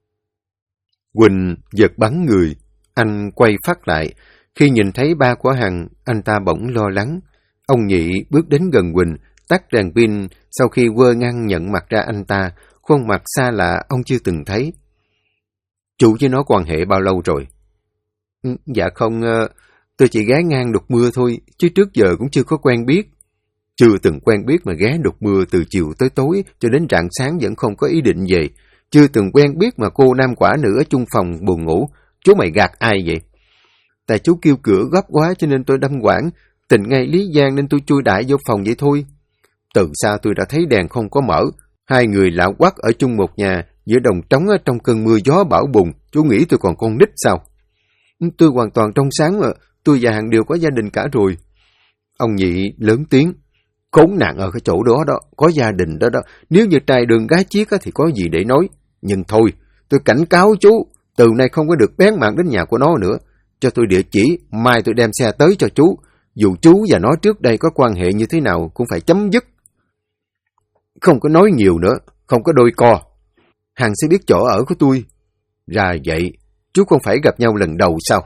Quỳnh giật bắn người, anh quay phát lại. Khi nhìn thấy ba của Hằng, anh ta bỗng lo lắng. Ông Nhị bước đến gần Quỳnh, tắt đèn pin, sau khi quơ ngăn nhận mặt ra anh ta, khuôn mặt xa lạ ông chưa từng thấy. Chú với nó quan hệ bao lâu rồi? Dạ không, tôi chỉ ghé ngang đục mưa thôi, chứ trước giờ cũng chưa có quen biết. Chưa từng quen biết mà ghé đục mưa từ chiều tới tối cho đến rạng sáng vẫn không có ý định về. Chưa từng quen biết mà cô nam quả nữ ở chung phòng buồn ngủ. Chú mày gạt ai vậy? Tại chú kêu cửa gấp quá cho nên tôi đâm quảng, tình ngay lý gian nên tôi chui đại vô phòng vậy thôi. Từ xa tôi đã thấy đèn không có mở, hai người lạ quắc ở chung một nhà, giữa đồng trống ở trong cơn mưa gió bão bùng, chú nghĩ tôi còn con nít sao? Tôi hoàn toàn trong sáng mà, tôi và Hằng đều có gia đình cả rồi. Ông Nhị lớn tiếng, khốn nạn ở cái chỗ đó đó, có gia đình đó đó, nếu như trai đường gái chiếc thì có gì để nói. Nhưng thôi, tôi cảnh cáo chú, từ nay không có được bén mảng đến nhà của nó nữa. Cho tôi địa chỉ, mai tôi đem xe tới cho chú. Dù chú và nó trước đây có quan hệ như thế nào cũng phải chấm dứt. Không có nói nhiều nữa, không có đôi co. Hằng sẽ biết chỗ ở của tôi. Ra vậy, chú không phải gặp nhau lần đầu sao?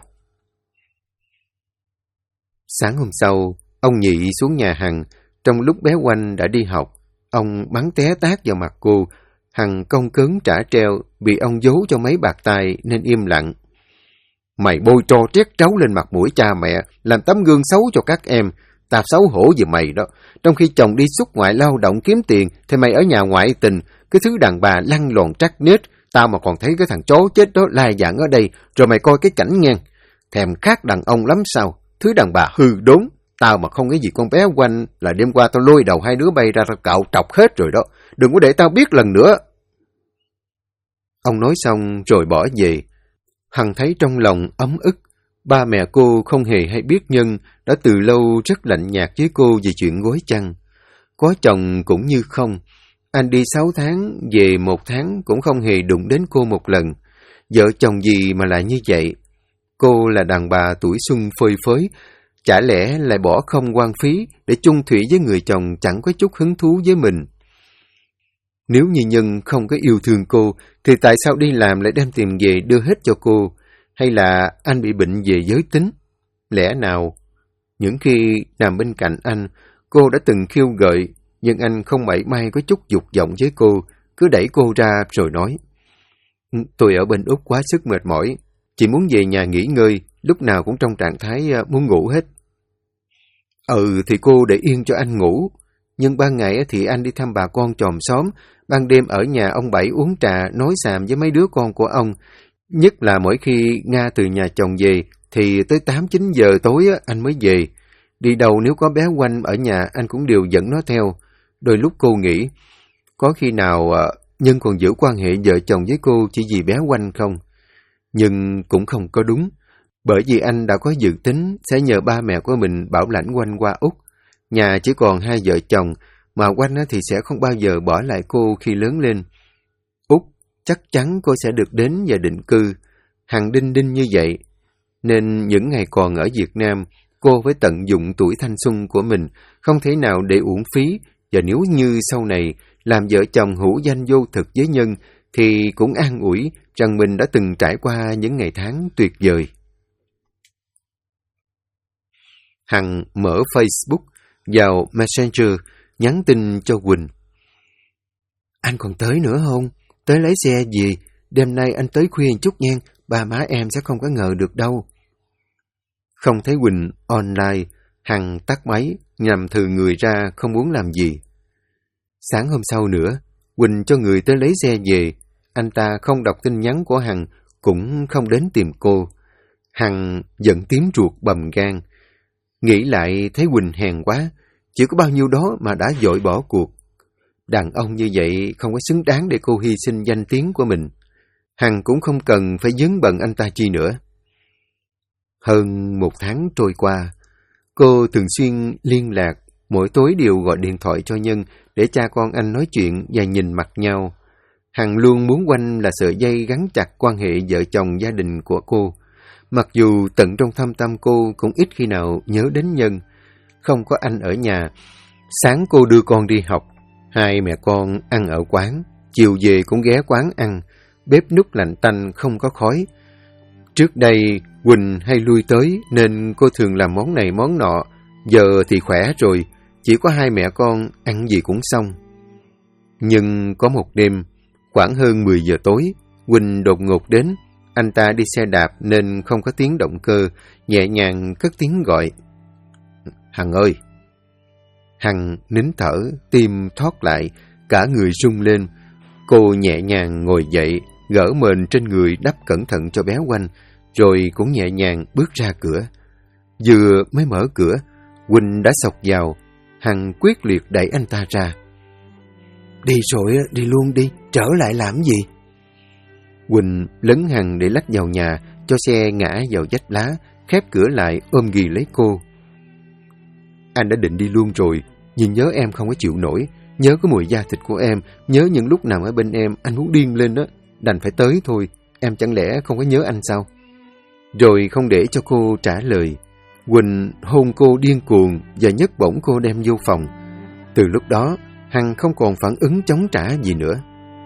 Sáng hôm sau, ông Nhị xuống nhà Hằng. Trong lúc bé Oanh đã đi học, ông bắn té tát vào mặt cô. Hằng cong cớn trả treo, bị ông vố cho mấy bạt tai nên im lặng. Mày bôi tro trét tráo lên mặt mũi cha mẹ, làm tấm gương xấu cho các em. Tao xấu hổ về mày đó. Trong khi chồng đi xuất ngoại lao động kiếm tiền, thì mày ở nhà ngoại tình, cái thứ đàn bà lăn lòn trắc nết. Tao mà còn thấy cái thằng chó chết đó lai vãng ở đây, rồi mày coi cái cảnh ngang. Thèm khát đàn ông lắm sao? Thứ đàn bà hư đốn. Tao mà không cái gì con bé Oanh là đêm qua tao lôi đầu hai đứa bay ra tao cạo trọc hết rồi đó. Đừng có để tao biết lần nữa. Ông nói xong rồi bỏ về. Hằng thấy trong lòng ấm ức. Ba mẹ cô không hề hay biết Nhân, đã từ lâu rất lạnh nhạt với cô về chuyện gối chăn. Có chồng cũng như không. Anh đi 6 tháng, về 1 tháng cũng không hề đụng đến cô một lần. Vợ chồng gì mà lại như vậy? Cô là đàn bà tuổi xuân phơi phới, chả lẽ lại bỏ không hoang phí để chung thủy với người chồng chẳng có chút hứng thú với mình? Nếu như Nhân không có yêu thương cô, thì tại sao đi làm lại đem tiền về đưa hết cho cô? Hay là anh bị bệnh về giới tính? Lẽ nào? Những khi nằm bên cạnh anh, cô đã từng khiêu gợi, nhưng anh không mảy may có chút dục vọng với cô, cứ đẩy cô ra rồi nói. Tôi ở bên Úc quá sức mệt mỏi, chỉ muốn về nhà nghỉ ngơi, lúc nào cũng trong trạng thái muốn ngủ hết. Thì cô để yên cho anh ngủ, nhưng ban ngày thì anh đi thăm bà con chòm xóm, ban đêm ở nhà ông Bảy uống trà, nói xàm với mấy đứa con của ông. Nhất là mỗi khi Nga từ nhà chồng về, thì tới 8-9 giờ tối anh mới về. Đi đâu nếu có bé Oanh ở nhà anh cũng đều dẫn nó theo. Đôi lúc cô nghĩ, có khi nào Nhân còn giữ quan hệ vợ chồng với cô chỉ vì bé Oanh không? Nhưng cũng không có đúng, bởi vì anh đã có dự tính sẽ nhờ ba mẹ của mình bảo lãnh Oanh qua Úc. Nhà chỉ còn hai vợ chồng, mà Oanh thì sẽ không bao giờ bỏ lại cô khi lớn lên. Úc chắc chắn cô sẽ được đến và định cư, Hằng đinh đinh như vậy. Nên những ngày còn ở Việt Nam, cô phải tận dụng tuổi thanh xuân của mình, không thể nào để uổng phí. Và nếu như sau này làm vợ chồng hữu danh vô thực với Nhân, thì cũng an ủi rằng mình đã từng trải qua những ngày tháng tuyệt vời. Hằng mở Facebook, vào Messenger, nhắn tin cho Quỳnh. Anh còn tới nữa không? Tới lấy xe gì? Đêm nay anh tới khuya một chút nha, ba má em sẽ không có ngờ được đâu. Không thấy Quỳnh online, Hằng tắt máy, nhằm thừ người ra không muốn làm gì. Sáng hôm sau nữa, Quỳnh cho người tới lấy xe về. Anh ta không đọc tin nhắn của Hằng, cũng không đến tìm cô. Hằng giận tím ruột bầm gan. Nghĩ lại thấy Quỳnh hèn quá, chỉ có bao nhiêu đó mà đã vội bỏ cuộc. Đàn ông như vậy không có xứng đáng để cô hy sinh danh tiếng của mình. Hằng cũng không cần phải vướng bận anh ta chi nữa. Hơn 1 tháng trôi qua, cô thường xuyên liên lạc, mỗi tối đều gọi điện thoại cho Nhân để cha con anh nói chuyện và nhìn mặt nhau. Hằng luôn muốn quanh là sợi dây gắn chặt quan hệ vợ chồng gia đình của cô. Mặc dù tận trong thâm tâm cô cũng ít khi nào nhớ đến Nhân. Không có anh ở nhà, sáng cô đưa con đi học, hai mẹ con ăn ở quán, chiều về cũng ghé quán ăn, bếp núc lạnh tanh không có khói. Trước đây Quỳnh hay lui tới nên cô thường làm món này món nọ, giờ thì khỏe rồi, chỉ có hai mẹ con ăn gì cũng xong. Nhưng có một đêm, khoảng hơn 10 giờ tối, Quỳnh đột ngột đến. Anh ta đi xe đạp nên không có tiếng động cơ, nhẹ nhàng cất tiếng gọi. Hằng ơi! Hằng nín thở, tim thoát lại, cả người rung lên. Cô nhẹ nhàng ngồi dậy, gỡ mền trên người đắp cẩn thận cho bé Oanh, rồi cũng nhẹ nhàng bước ra cửa. Vừa mới mở cửa, Quỳnh đã xộc vào. Hằng quyết liệt đẩy anh ta ra. Đi rồi, đi luôn đi, trở lại làm gì? Quỳnh lấn Hằng để lách vào nhà, cho xe ngã vào vách lá, khép cửa lại ôm ghì lấy cô. Anh đã định đi luôn rồi, nhưng nhớ em không có chịu nổi, nhớ cái mùi da thịt của em, nhớ những lúc nằm ở bên em, anh muốn điên lên đó, đành phải tới thôi, em chẳng lẽ không có nhớ anh sao? Rồi không để cho cô trả lời, Quỳnh hôn cô điên cuồng và nhấc bổng cô đem vô phòng. Từ lúc đó, Hằng không còn phản ứng chống trả gì nữa.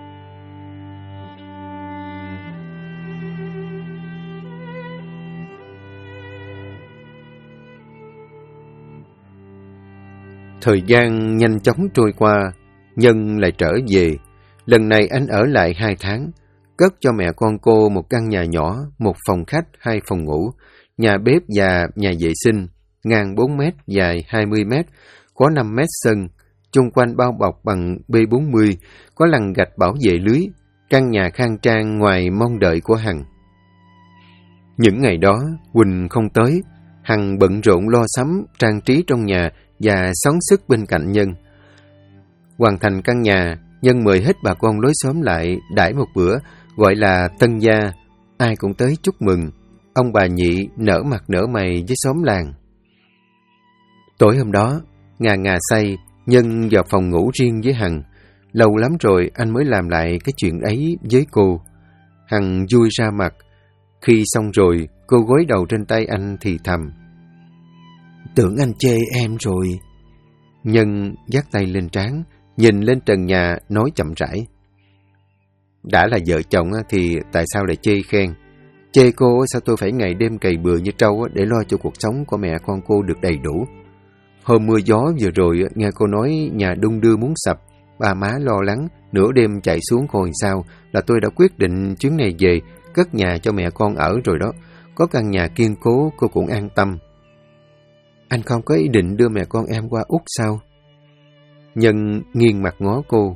Thời gian nhanh chóng trôi qua, Nhân lại trở về. Lần này anh ở lại 2 tháng, cất cho mẹ con cô một căn nhà nhỏ, 1 phòng khách, 2 phòng ngủ, nhà bếp và nhà vệ sinh, ngang 4 mét, dài 20 mét, có 5 mét sân, chung quanh bao bọc bằng B40, có lằn gạch bảo vệ lưới, căn nhà khang trang ngoài mong đợi của Hằng. Những ngày đó, Quỳnh không tới, Hằng bận rộn lo sắm, trang trí trong nhà và xón sức bên cạnh Nhân. Hoàn thành căn nhà, Nhân mời hết bà con lối xóm lại đãi một bữa, gọi là tân gia. Ai cũng tới chúc mừng. Ông bà Nhị nở mặt nở mày với xóm làng. Tối hôm đó, ngà say, Nhân vào phòng ngủ riêng với Hằng. Lâu lắm rồi anh mới làm lại cái chuyện ấy với cô. Hằng vui ra mặt. Khi xong rồi, cô gối đầu trên tay anh thì thầm. Tưởng anh chê em rồi. Nhân dắt tay lên trán, nhìn lên trần nhà, nói chậm rãi. Đã là vợ chồng thì tại sao lại chê khen? Chê cô sao tôi phải ngày đêm cày bừa như trâu để lo cho cuộc sống của mẹ con cô được đầy đủ. Hôm mưa gió vừa rồi nghe cô nói nhà đung đưa muốn sập, ba má lo lắng, nửa đêm chạy xuống coi sao là tôi đã quyết định chuyến này về, cất nhà cho mẹ con ở rồi đó. Có căn nhà kiên cố cô cũng an tâm. Anh không có ý định đưa mẹ con em qua Úc sao? Nhân nghiêng mặt ngó cô.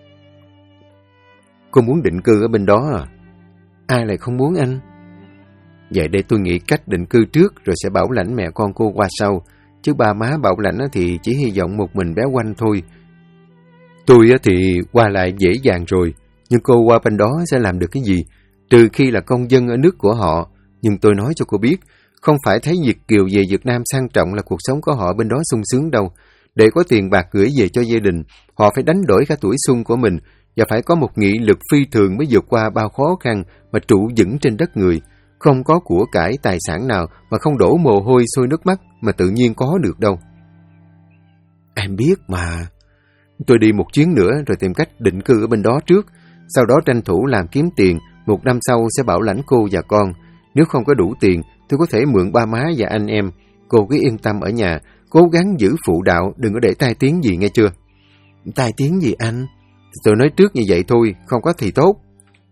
Cô muốn định cư ở bên đó à? Ai lại không muốn anh? Vậy để tôi nghĩ cách định cư trước rồi sẽ bảo lãnh mẹ con cô qua sau. Chứ ba má bảo lãnh thì chỉ hy vọng một mình bé Oanh thôi. Tôi thì qua lại dễ dàng rồi, nhưng cô qua bên đó sẽ làm được cái gì? Trừ khi là công dân ở nước của họ. Nhưng tôi nói cho cô biết, không phải thấy Việt kiều về Việt Nam sang trọng là cuộc sống của họ bên đó sung sướng đâu. Để có tiền bạc gửi về cho gia đình, họ phải đánh đổi cả tuổi xuân của mình và phải có một nghị lực phi thường mới vượt qua bao khó khăn mà trụ vững trên đất người. Không có của cải tài sản nào mà không đổ mồ hôi sôi nước mắt mà tự nhiên có được đâu. Em biết mà. Tôi đi một chuyến nữa rồi tìm cách định cư ở bên đó trước, sau đó tranh thủ làm kiếm tiền, 1 năm sau sẽ bảo lãnh cô và con. Nếu không có đủ tiền, tôi có thể mượn ba má và anh em. Cô cứ yên tâm ở nhà, cố gắng giữ phụ đạo, đừng có để tai tiếng gì nghe chưa? Tai tiếng gì anh? Tôi nói trước như vậy thôi, không có thì tốt.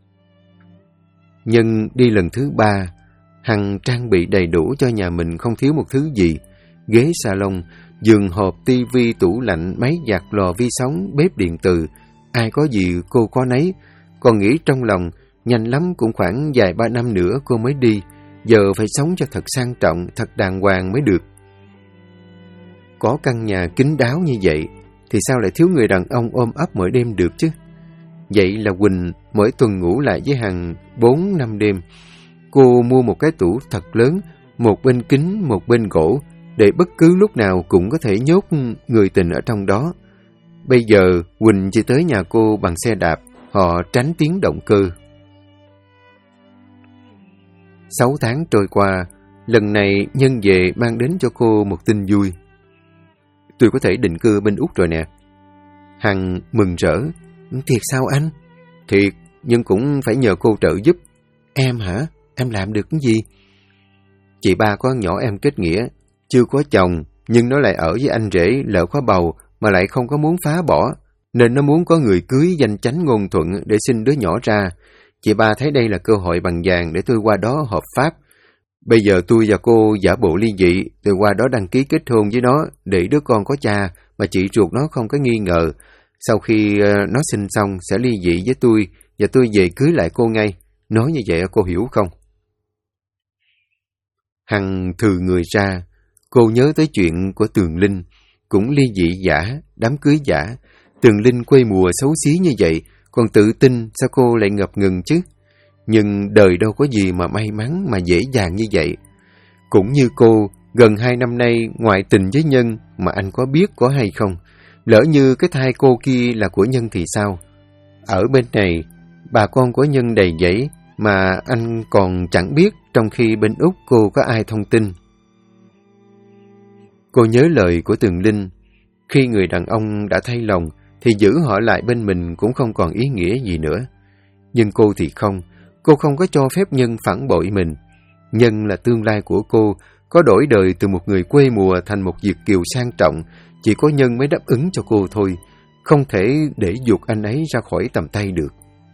Nhân đi lần thứ 3, Hằng trang bị đầy đủ cho nhà mình không thiếu một thứ gì. Ghế salon, giường hộp, tivi, tủ lạnh, máy giặt, lò vi sóng, bếp điện từ. Ai có gì cô có nấy. Còn nghĩ trong lòng, nhanh lắm cũng khoảng vài 3 năm nữa cô mới đi. Giờ phải sống cho thật sang trọng, thật đàng hoàng mới được. Có căn nhà kín đáo như vậy, thì sao lại thiếu người đàn ông ôm ấp mỗi đêm được chứ? Vậy là Quỳnh mỗi tuần ngủ lại với Hằng 4-5 đêm. Cô mua một cái tủ thật lớn, một bên kính, một bên gỗ, để bất cứ lúc nào cũng có thể nhốt người tình ở trong đó. Bây giờ, Quỳnh chỉ tới nhà cô bằng xe đạp, họ tránh tiếng động cơ. 6 tháng trôi qua, lần này Nhân về mang đến cho cô một tin vui. Tôi có thể định cư bên Úc rồi nè. Hằng mừng rỡ. Thiệt sao anh? Thiệt, nhưng cũng phải nhờ cô trợ giúp. Em hả? Em làm được cái gì? Chị ba có nhỏ em kết nghĩa, chưa có chồng, nhưng nó lại ở với anh rể lỡ có bầu mà lại không có muốn phá bỏ, nên nó muốn có người cưới danh chánh ngôn thuận để sinh đứa nhỏ ra. Chị ba thấy đây là cơ hội bằng vàng để tôi qua đó hợp pháp. Bây giờ tôi và cô giả bộ ly dị, tôi qua đó đăng ký kết hôn với nó để đứa con có cha mà chị ruột nó không có nghi ngờ. Sau khi nó sinh xong sẽ ly dị với tôi và tôi về cưới lại cô ngay. Nói như vậy cô hiểu không? Hằng thừ người ra, cô nhớ tới chuyện của Tường Linh, cũng ly dị giả, đám cưới giả. Tường Linh quê mùa xấu xí như vậy, còn tự tin sao cô lại ngập ngừng chứ? Nhưng đời đâu có gì mà may mắn mà dễ dàng như vậy. Cũng như cô, gần 2 năm nay ngoại tình với Nhân mà anh có biết có hay không? Lỡ như cái thai cô kia là của Nhân thì sao? Ở bên này, bà con của Nhân đầy dẫy mà anh còn chẳng biết, trong khi bên Úc cô có ai thông tin. Cô nhớ lời của Tường Linh, khi người đàn ông đã thay lòng thì giữ họ lại bên mình cũng không còn ý nghĩa gì nữa. Nhưng cô thì không, cô không có cho phép Nhân phản bội mình. Nhân là tương lai của cô, có đổi đời từ một người quê mùa thành một việt kiều sang trọng, chỉ có Nhân mới đáp ứng cho cô thôi, không thể để giục anh ấy ra khỏi tầm tay được.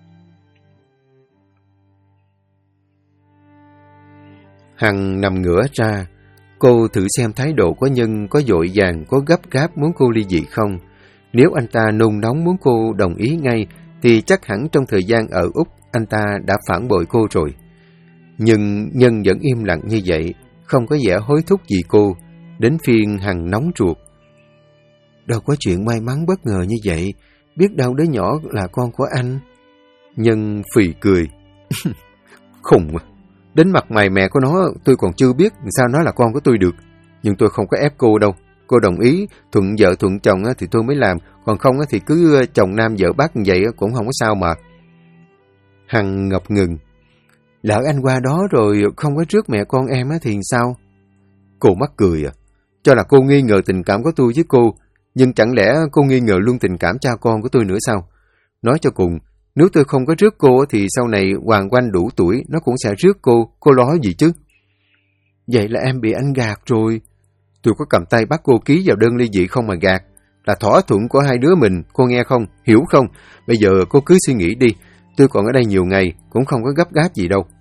Hằng nằm ngửa ra, cô thử xem thái độ của Nhân có vội vàng, có gấp gáp muốn cô ly dị không. Nếu anh ta nôn nóng muốn cô đồng ý ngay, thì chắc hẳn trong thời gian ở Úc, anh ta đã phản bội cô rồi. Nhưng Nhân vẫn im lặng như vậy, không có vẻ hối thúc gì cô, đến phiên Hằng nóng ruột. Đâu có chuyện may mắn bất ngờ như vậy, biết đâu đứa nhỏ là con của anh. Nhân phì cười. Khùng à, đến mặt mày mẹ của nó tôi còn chưa biết sao nó là con của tôi được. Nhưng tôi không có ép cô đâu. Cô đồng ý, thuận vợ thuận chồng thì tôi mới làm, còn không thì cứ chồng nam vợ bắt như vậy cũng không có sao mà. Hằng ngập ngừng. Lỡ anh qua đó rồi không có rước mẹ con em thì sao? Cô mắc cười à? Cho là cô nghi ngờ tình cảm của tôi với cô, nhưng chẳng lẽ cô nghi ngờ luôn tình cảm cha con của tôi nữa sao? Nói cho cùng, nếu tôi không có rước cô thì sau này Hoàng Oanh đủ tuổi nó cũng sẽ rước cô lo gì chứ? Vậy là em bị anh gạt rồi. Tôi có cầm tay bắt cô ký vào đơn ly dị không mà gạt. Là thỏa thuận của hai đứa mình, cô nghe không, hiểu không? Bây giờ cô cứ suy nghĩ đi, tôi còn ở đây nhiều ngày, cũng không có gấp gáp gì đâu.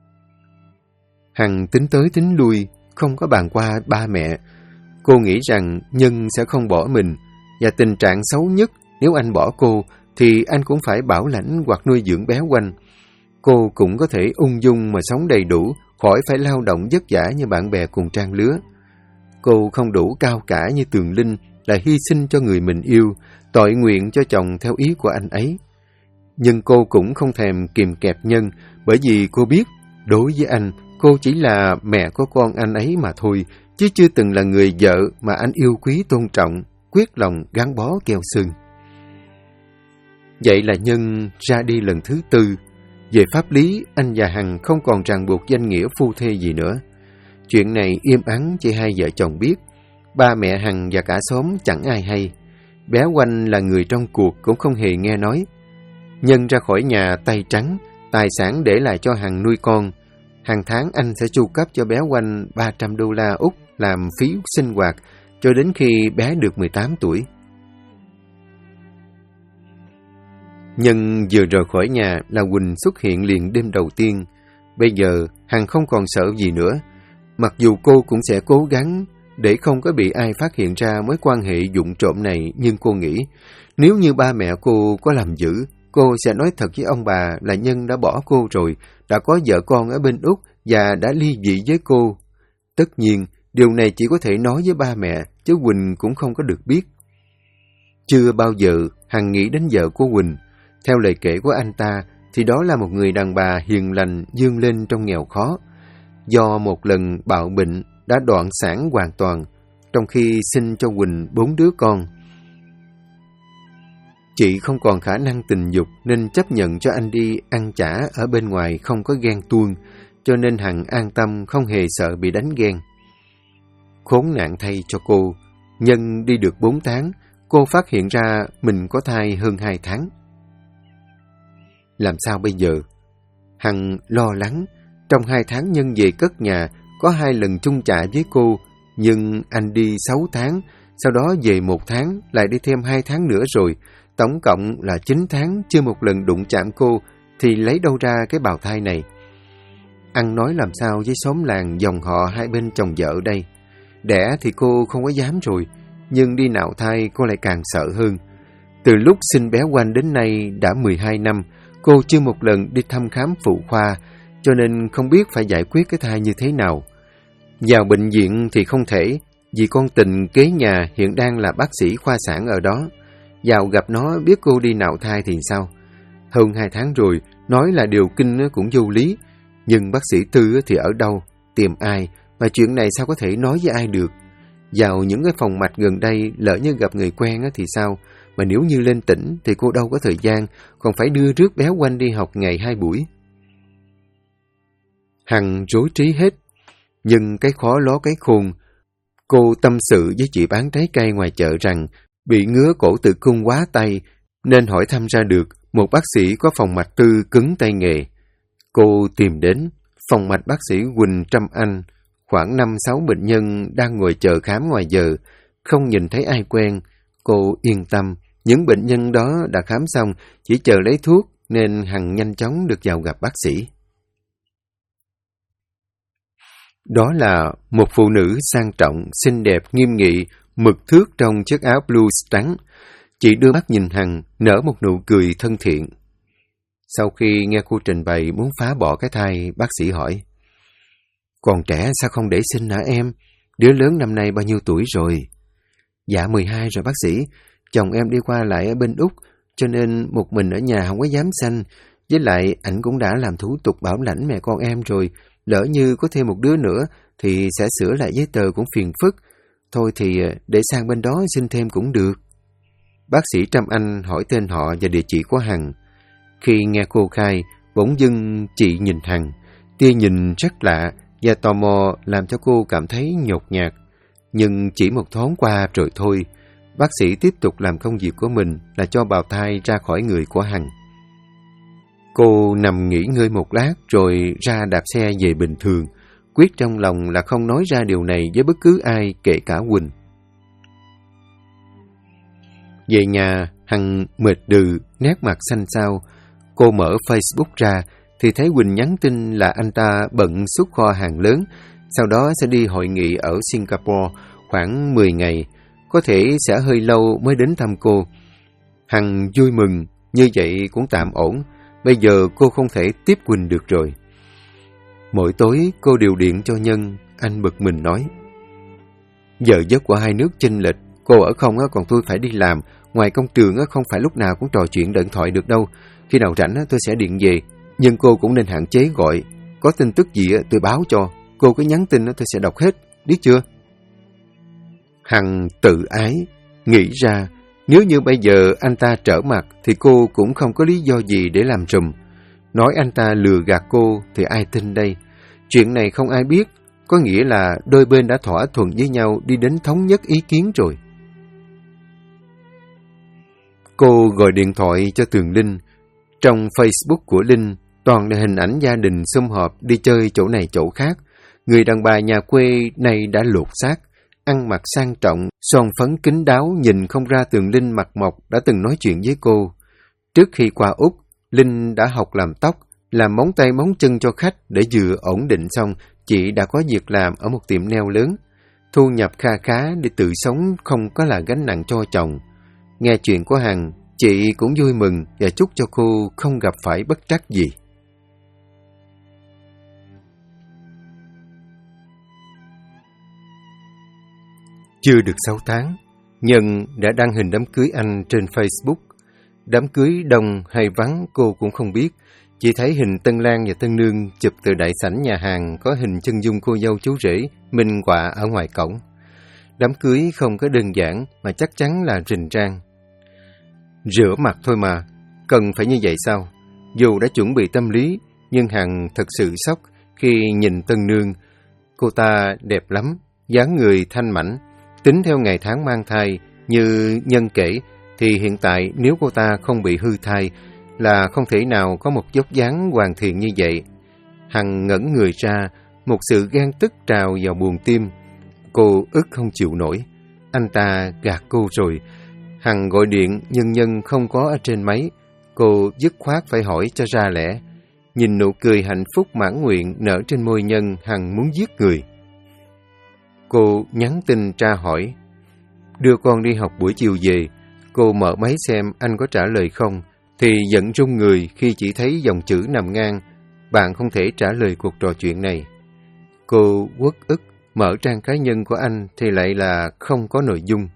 Hằng tính tới tính lui, không có bàn qua ba mẹ. Cô nghĩ rằng Nhân sẽ không bỏ mình, và tình trạng xấu nhất nếu anh bỏ cô, thì anh cũng phải bảo lãnh hoặc nuôi dưỡng bé Oanh. Cô cũng có thể ung dung mà sống đầy đủ, khỏi phải lao động vất vả như bạn bè cùng trang lứa. Cô không đủ cao cả như Tường Linh là hy sinh cho người mình yêu, tội nguyện cho chồng theo ý của anh ấy. Nhưng cô cũng không thèm kìm kẹp Nhân, bởi vì cô biết, đối với anh, cô chỉ là mẹ của con anh ấy mà thôi, chứ chưa từng là người vợ mà anh yêu quý tôn trọng, quyết lòng gắn bó keo sơn. Vậy là Nhân ra đi lần thứ 4. Về pháp lý, anh và Hằng không còn ràng buộc danh nghĩa phu thê gì nữa. Chuyện này im ắng chỉ hai vợ chồng biết. Ba mẹ Hằng và cả xóm chẳng ai hay. Bé Oanh là người trong cuộc cũng không hề nghe nói. Nhân ra khỏi nhà tay trắng, tài sản để lại cho Hằng nuôi con. Hàng tháng anh sẽ chu cấp cho bé Oanh $300 Úc làm phí sinh hoạt cho đến khi bé được 18 tuổi. Nhân vừa rời khỏi nhà là Quỳnh xuất hiện liền đêm đầu tiên. Bây giờ Hằng không còn sợ gì nữa. Mặc dù cô cũng sẽ cố gắng để không có bị ai phát hiện ra mối quan hệ vụng trộm này, nhưng cô nghĩ nếu như ba mẹ cô có làm dữ, cô sẽ nói thật với ông bà là Nhân đã bỏ cô rồi, đã có vợ con ở bên Úc và đã ly dị với cô. Tất nhiên, điều này chỉ có thể nói với ba mẹ, chứ Quỳnh cũng không có được biết. Chưa bao giờ Hằng nghĩ đến vợ của Quỳnh. Theo lời kể của anh ta, thì đó là một người đàn bà hiền lành vươn lên trong nghèo khó. Do một lần bạo bệnh đã đoạn sản hoàn toàn, trong khi sinh cho Quỳnh 4 đứa con. Chị không còn khả năng tình dục nên chấp nhận cho anh đi ăn chả ở bên ngoài không có ghen tuông, cho nên Hằng an tâm không hề sợ bị đánh ghen. Khốn nạn thay cho cô, Nhân đi được 4 tháng, cô phát hiện ra mình có thai hơn 2 tháng. Làm sao bây giờ? Hằng lo lắng. Trong 2 tháng Nhân về cất nhà, có 2 lần chung trại với cô, nhưng anh đi 6 tháng, sau đó về 1 tháng, lại đi thêm 2 tháng nữa rồi. Tổng cộng là 9 tháng chưa một lần đụng chạm cô, thì lấy đâu ra cái bào thai này? Ăn nói làm sao với xóm làng dòng họ hai bên chồng vợ đây? Đẻ thì cô không có dám rồi, nhưng đi nạo thai cô lại càng sợ hơn. Từ lúc sinh bé Oanh đến nay đã 12 năm, cô chưa một lần đi thăm khám phụ khoa, cho nên không biết phải giải quyết cái thai như thế nào. Vào bệnh viện thì không thể, vì con Tình kế nhà hiện đang là bác sĩ khoa sản ở đó. Vào gặp nó biết cô đi nạo thai thì sao? Hơn 2 tháng rồi, nói là điều kinh cũng vô lý. Nhưng bác sĩ Tư thì ở đâu? Tìm ai? Mà chuyện này sao có thể nói với ai được? Vào những cái phòng mạch gần đây, lỡ như gặp người quen thì sao? Mà nếu như lên tỉnh thì cô đâu có thời gian, còn phải đưa rước bé Oanh đi học ngày 2 buổi. Hằng rối trí hết, nhưng cái khó ló cái khôn. Cô tâm sự với chị bán trái cây ngoài chợ rằng bị ngứa cổ tử cung quá tay, nên hỏi thăm ra được một bác sĩ có phòng mạch Tư cứng tay nghề. Cô tìm đến phòng mạch bác sĩ Quỳnh Trâm Anh, khoảng 5-6 bệnh nhân đang ngồi chờ khám ngoài giờ, không nhìn thấy ai quen. Cô yên tâm, những bệnh nhân đó đã khám xong, chỉ chờ lấy thuốc, nên Hằng nhanh chóng được vào gặp bác sĩ. Đó là một phụ nữ sang trọng, xinh đẹp, nghiêm nghị, mực thước trong chiếc áo blues trắng. Chị đưa mắt nhìn Hằng, nở một nụ cười thân thiện. Sau khi nghe cô trình bày muốn phá bỏ cái thai, bác sĩ hỏi: Còn trẻ sao không để sinh hả em? Đứa lớn năm nay bao nhiêu tuổi rồi? Dạ 12 rồi bác sĩ. Chồng em đi qua lại ở bên Úc, cho nên một mình ở nhà không có dám sanh. Với lại ảnh cũng đã làm thủ tục bảo lãnh mẹ con em rồi. Lỡ như có thêm một đứa nữa thì sẽ sửa lại giấy tờ cũng phiền phức. Thôi thì để sang bên đó sinh thêm cũng được. Bác sĩ Trâm Anh hỏi tên họ và địa chỉ của Hằng. Khi nghe cô khai, bỗng dưng chị nhìn Hằng. Tia nhìn rất lạ và tò mò làm cho cô cảm thấy nhột nhạt. Nhưng chỉ một thoáng qua rồi thôi. Bác sĩ tiếp tục làm công việc của mình là cho bào thai ra khỏi người của Hằng. Cô nằm nghỉ ngơi một lát rồi ra đạp xe về bình thường, quyết trong lòng là không nói ra điều này với bất cứ ai, kể cả Quỳnh. Về nhà, Hằng mệt đừ, nét mặt xanh xao. Cô mở Facebook ra thì thấy Quỳnh nhắn tin là anh ta bận xuất kho hàng lớn, sau đó sẽ đi hội nghị ở Singapore khoảng 10 ngày, có thể sẽ hơi lâu mới đến thăm cô. Hằng vui mừng, như vậy cũng tạm ổn. Bây giờ cô không thể tiếp Quỳnh được rồi. Mỗi tối cô đều điện cho Nhân. Anh bực mình nói: Giờ giấc của hai nước chênh lệch, cô ở không còn tôi phải đi làm. Ngoài công trường không phải lúc nào cũng trò chuyện điện thoại được đâu. Khi nào rảnh tôi sẽ điện về. Nhưng cô cũng nên hạn chế gọi. Có tin tức gì tôi báo cho. Cô cứ nhắn tin tôi sẽ đọc hết, biết chưa? Hằng tự ái, nghĩ ra nếu như bây giờ anh ta trở mặt thì cô cũng không có lý do gì để làm rùm. Nói anh ta lừa gạt cô thì ai tin đây? Chuyện này không ai biết, có nghĩa là đôi bên đã thỏa thuận với nhau đi đến thống nhất ý kiến rồi. Cô gọi điện thoại cho Tường Linh. Trong Facebook của Linh, toàn là hình ảnh gia đình sum họp đi chơi chỗ này chỗ khác. Người đàn bà nhà quê này đã lột xác, ăn mặc sang trọng, son phấn kín đáo, nhìn không ra tường Linh mặt mộc đã từng nói chuyện với cô. Trước khi qua Úc, Linh đã học làm tóc, làm móng tay móng chân cho khách để vừa ổn định xong, chị đã có việc làm ở một tiệm nail lớn. Thu nhập kha khá để tự sống, không có là gánh nặng cho chồng. Nghe chuyện của Hằng, chị cũng vui mừng và chúc cho cô không gặp phải bất trắc gì. Chưa được 6 tháng, Nhân đã đăng hình đám cưới anh trên Facebook. Đám cưới đông hay vắng cô cũng không biết, chỉ thấy hình tân lang và tân nương chụp từ đại sảnh nhà hàng có hình chân dung cô dâu chú rể minh họa ở ngoài cổng. Đám cưới không có đơn giản mà chắc chắn là rình rang. Rửa mặt thôi mà, cần phải như vậy sao? Dù đã chuẩn bị tâm lý, nhưng Hằng thật sự sốc khi nhìn tân nương. Cô ta đẹp lắm, dáng người thanh mảnh. Tính theo ngày tháng mang thai, như Nhân kể, thì hiện tại nếu cô ta không bị hư thai là không thể nào có một dốc dáng hoàn thiện như vậy. Hằng ngẩn người ra, một sự ghen tức trào vào buồng tim. Cô ức không chịu nổi. Anh ta gạt cô rồi. Hằng gọi điện nhưng Nhân không có ở trên máy. Cô dứt khoát phải hỏi cho ra lẽ. Nhìn nụ cười hạnh phúc mãn nguyện nở trên môi Nhân, Hằng muốn giết người. Cô nhắn tin tra hỏi. Đưa con đi học buổi chiều về. Cô mở máy xem anh có trả lời không, thì giận run người khi chỉ thấy dòng chữ nằm ngang. Bạn không thể trả lời cuộc trò chuyện này. Cô uất ức mở trang cá nhân của anh thì lại là không có nội dung.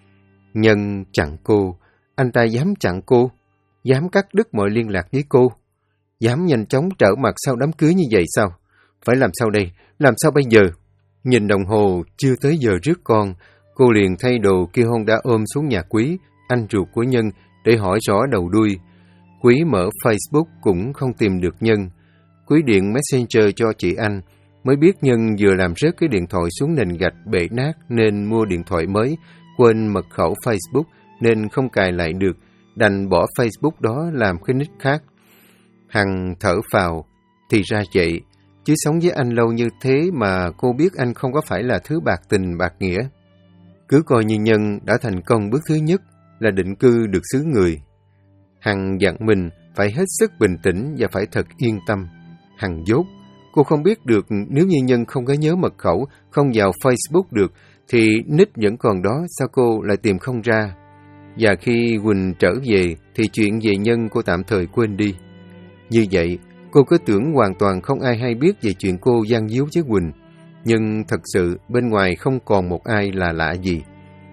Nhân chặn cô. Anh ta dám chặn cô, dám cắt đứt mọi liên lạc với cô, dám nhanh chóng trở mặt sau đám cưới như vậy sao? Phải làm sao đây? Làm sao bây giờ? Nhìn đồng hồ chưa tới giờ rước con, cô liền thay đồ kêu Honda ôm xuống nhà Quý, anh ruột của Nhân, để hỏi rõ đầu đuôi. Quý mở Facebook cũng không tìm được Nhân. Quý điện Messenger cho chị anh, mới biết Nhân vừa làm rớt cái điện thoại xuống nền gạch bể nát nên mua điện thoại mới, quên mật khẩu Facebook nên không cài lại được, đành bỏ Facebook đó làm cái nick khác. Hằng thở phào, thì ra vậy, chứ sống với anh lâu như thế mà cô biết anh không có phải là thứ bạc tình bạc nghĩa. Cứ coi như Nhân đã thành công bước thứ nhất là định cư được xứ người. Hằng dặn mình phải hết sức bình tĩnh và phải thật yên tâm. Hằng dốt, cô không biết được nếu như Nhân không có nhớ mật khẩu, không vào Facebook được, thì nick vẫn còn đó, sao cô lại tìm không ra? Và khi Quỳnh trở về, thì chuyện về Nhân cô tạm thời quên đi. Như vậy, cô cứ tưởng hoàn toàn không ai hay biết về chuyện cô gian díu với Quỳnh. Nhưng thật sự bên ngoài không còn một ai là lạ gì.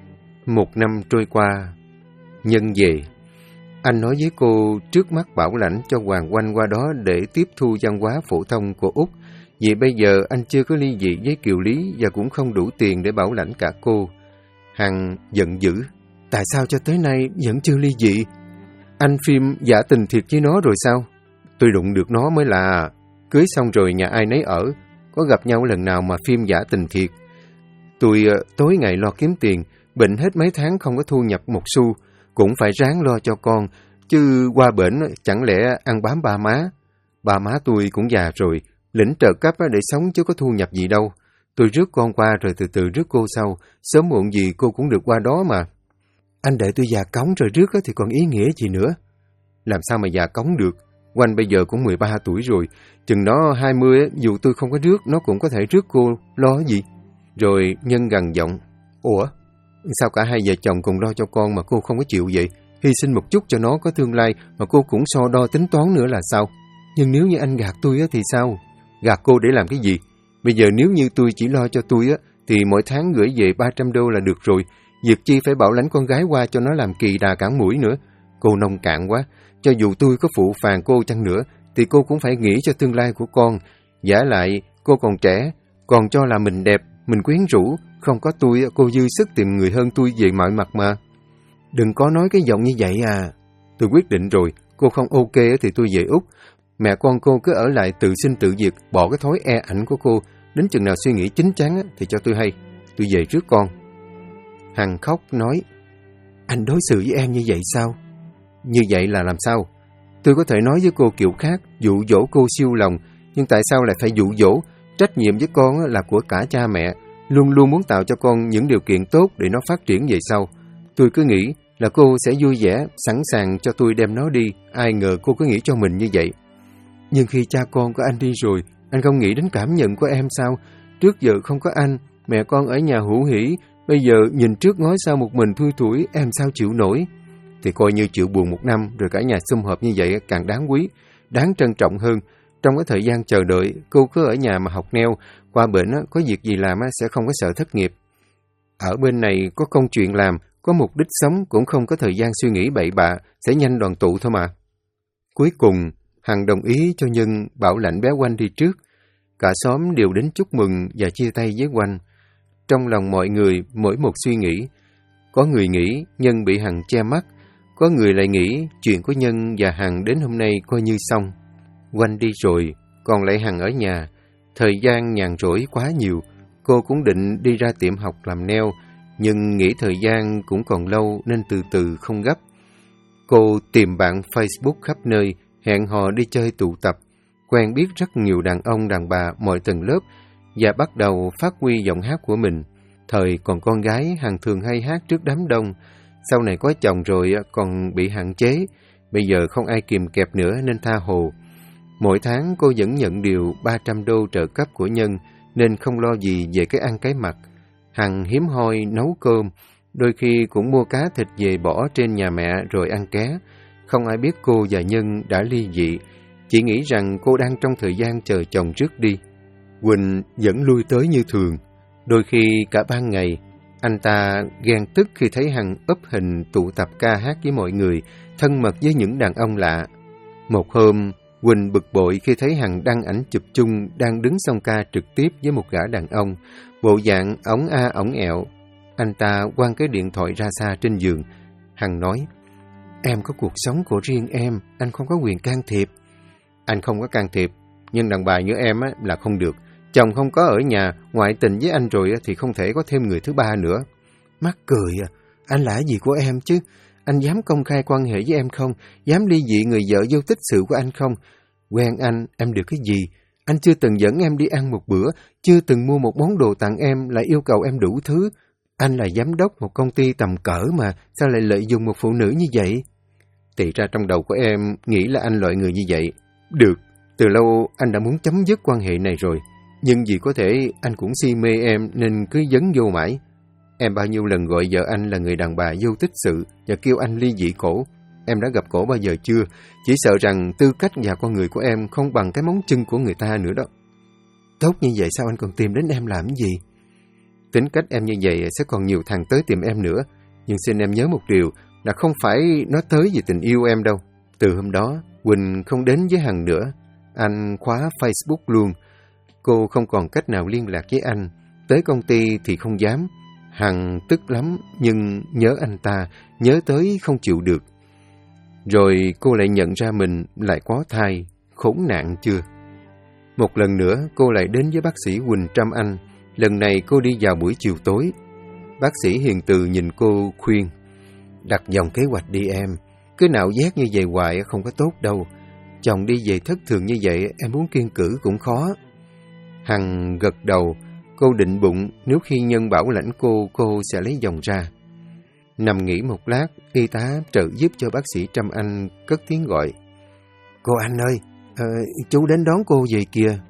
1 năm trôi qua, Nhân về. Anh nói với cô trước mắt bảo lãnh cho Hoàng Oanh qua đó để tiếp thu văn hóa phổ thông của Úc. Vì bây giờ anh chưa có ly dị với Kiều Lý và cũng không đủ tiền để bảo lãnh cả cô. Hằng giận dữ. Tại sao cho tới nay vẫn chưa ly dị? Anh phim giả tình thiệt với nó rồi sao? Tôi đụng được nó mới là cưới xong rồi nhà ai nấy ở. Có gặp nhau lần nào mà phim giả tình thiệt. Tôi tối ngày lo kiếm tiền, bệnh hết mấy tháng không có thu nhập một xu, cũng phải ráng lo cho con, chứ qua bển chẳng lẽ ăn bám ba má. Ba má tôi cũng già rồi, lĩnh trợ cấp để sống chứ có thu nhập gì đâu. Tôi rước con qua rồi từ từ rước cô sau, sớm muộn gì cô cũng được qua đó mà. Anh đợi tôi già cống rồi rước thì còn ý nghĩa gì nữa. Làm sao mà già cống được? Oanh bây giờ cũng 13 tuổi rồi, chừng nó 20, dù tôi không có rước, nó cũng có thể rước cô, lo gì? Rồi Nhân gằn giọng, ủa, sao cả hai vợ chồng cùng lo cho con mà cô không có chịu vậy? Hy sinh một chút cho nó có tương lai mà cô cũng so đo tính toán nữa là sao? Nhưng nếu như anh gạt tôi thì sao? Gạt cô để làm cái gì? Bây giờ nếu như tôi chỉ lo cho tôi thì mỗi tháng gửi về 300 đô là được rồi. Việc chi phải bảo lãnh con gái qua cho nó làm kỳ đà cản mũi nữa. Cô nông cạn quá. Cho dù tôi có phụ phàng cô chăng nữa, thì cô cũng phải nghĩ cho tương lai của con. Vả lại, cô còn trẻ, còn cho là mình đẹp, mình quyến rũ. Không có tôi, cô dư sức tìm người hơn tôi về mọi mặt mà. Đừng có nói cái giọng như vậy à. Tôi quyết định rồi, cô không ok thì tôi về Úc. Mẹ con cô cứ ở lại tự sinh tự diệt, bỏ cái thói e ảnh của cô. Đến chừng nào suy nghĩ chín chắn thì cho tôi hay. Tôi về trước con. Hằng khóc nói, anh đối xử với em như vậy sao? Như vậy là làm sao? Tôi có thể nói với cô kiểu khác, dụ dỗ cô siêu lòng, nhưng tại sao lại phải dụ dỗ? Trách nhiệm với con là của cả cha mẹ, luôn luôn muốn tạo cho con những điều kiện tốt để nó phát triển về sau. Tôi cứ nghĩ là cô sẽ vui vẻ, sẵn sàng cho tôi đem nó đi, ai ngờ cô cứ nghĩ cho mình như vậy. Nhưng khi cha con của anh đi rồi, anh không nghĩ đến cảm nhận của em sao? Trước giờ không có anh, mẹ con ở nhà hữu hỉ, bây giờ nhìn trước ngó sau một mình thui thủi, em sao chịu nổi? Thì coi như chịu buồn một năm, rồi cả nhà sum họp như vậy càng đáng quý, đáng trân trọng hơn. Trong cái thời gian chờ đợi, cô cứ ở nhà mà học neo, qua bển có việc gì làm sẽ không có sợ thất nghiệp. Ở bên này có công chuyện làm, có mục đích sống, cũng không có thời gian suy nghĩ bậy bạ, sẽ nhanh đoàn tụ thôi mà. Cuối cùng, Hằng đồng ý cho Nhân bảo lãnh bé Oanh đi trước. Cả xóm đều đến chúc mừng và chia tay với Oanh. Trong lòng mọi người mỗi một suy nghĩ. Có người nghĩ Nhân bị Hằng che mắt, có người lại nghĩ chuyện của Nhân và Hằng đến hôm nay coi như xong. Oanh đi rồi, còn lại Hằng ở nhà. Thời gian nhàn rỗi quá nhiều, cô cũng định đi ra tiệm học làm nail, nhưng nghĩ thời gian cũng còn lâu nên từ từ không gấp. Cô tìm bạn Facebook khắp nơi, hẹn hò đi chơi tụ tập, quen biết rất nhiều đàn ông đàn bà mọi tầng lớp và bắt đầu phát huy giọng hát của mình. Thời còn con gái, Hằng thường hay hát trước đám đông. Sau này có chồng rồi còn bị hạn chế, bây giờ không ai kìm kẹp nữa nên tha hồ. Mỗi tháng cô vẫn nhận điều 300 đô trợ cấp của Nhân nên không lo gì về cái ăn cái mặc. Hằng hiếm hoi nấu cơm, đôi khi cũng mua cá thịt về bỏ trên nhà mẹ rồi ăn ké. Không ai biết cô và Nhân đã ly dị, chỉ nghĩ rằng cô đang trong thời gian chờ chồng rước đi. Quỳnh vẫn lui tới như thường, đôi khi cả ban ngày. Anh ta ghen tức khi thấy Hằng úp hình tụ tập ca hát với mọi người, thân mật với những đàn ông lạ. Một hôm, Quỳnh bực bội khi thấy Hằng đăng ảnh chụp chung đang đứng song ca trực tiếp với một gã đàn ông, bộ dạng ống a ống ẹo. Anh ta quăng cái điện thoại ra xa trên giường. Hằng nói, em có cuộc sống của riêng em, anh không có quyền can thiệp. Anh không có can thiệp, nhưng đàn bà như em là không được. Chồng không có ở nhà, ngoại tình với anh rồi thì không thể có thêm người thứ ba nữa. Mắc cười à, anh là gì của em chứ? Anh dám công khai quan hệ với em không? Dám ly dị người vợ vô tích sự của anh không? Quen anh, em được cái gì? Anh chưa từng dẫn em đi ăn một bữa, chưa từng mua một món đồ tặng em, lại yêu cầu em đủ thứ. Anh là giám đốc một công ty tầm cỡ mà, sao lại lợi dụng một phụ nữ như vậy? Thì ra trong đầu của em nghĩ là anh loại người như vậy. Được, từ lâu anh đã muốn chấm dứt quan hệ này rồi. Nhưng vì có thể anh cũng si mê em nên cứ dấn vô mãi. Em bao nhiêu lần gọi vợ anh là người đàn bà vô tích sự và kêu anh ly dị cổ. Em đã gặp cổ bao giờ chưa? Chỉ sợ rằng tư cách và con người của em không bằng cái móng chân của người ta nữa đó. Tốt như vậy sao anh còn tìm đến em làm gì? Tính cách em như vậy sẽ còn nhiều thằng tới tìm em nữa. Nhưng xin em nhớ một điều là không phải nó tới vì tình yêu em đâu. Từ hôm đó, Quỳnh không đến với Hằng nữa. Anh khóa Facebook luôn. Cô không còn cách nào liên lạc với anh. Tới công ty thì không dám. Hằng tức lắm, nhưng nhớ anh ta, nhớ tới không chịu được. Rồi cô lại nhận ra mình lại có thai, khốn nạn chưa? Một lần nữa, cô lại đến với bác sĩ Quỳnh Trâm Anh. Lần này cô đi vào buổi chiều tối. Bác sĩ hiền từ nhìn cô khuyên, đặt dòng kế hoạch đi em. Cứ nạo vét như vậy hoài không có tốt đâu. Chồng đi về thất thường như vậy, em muốn kiêng cữ cũng khó. Hằng gật đầu. Cô định bụng nếu khi Nhân bảo lãnh cô sẽ lấy dòng ra. Nằm nghỉ một lát, y tá trợ giúp cho bác sĩ Trâm Anh cất tiếng gọi. Cô Anh ơi, chú đến đón cô về kìa.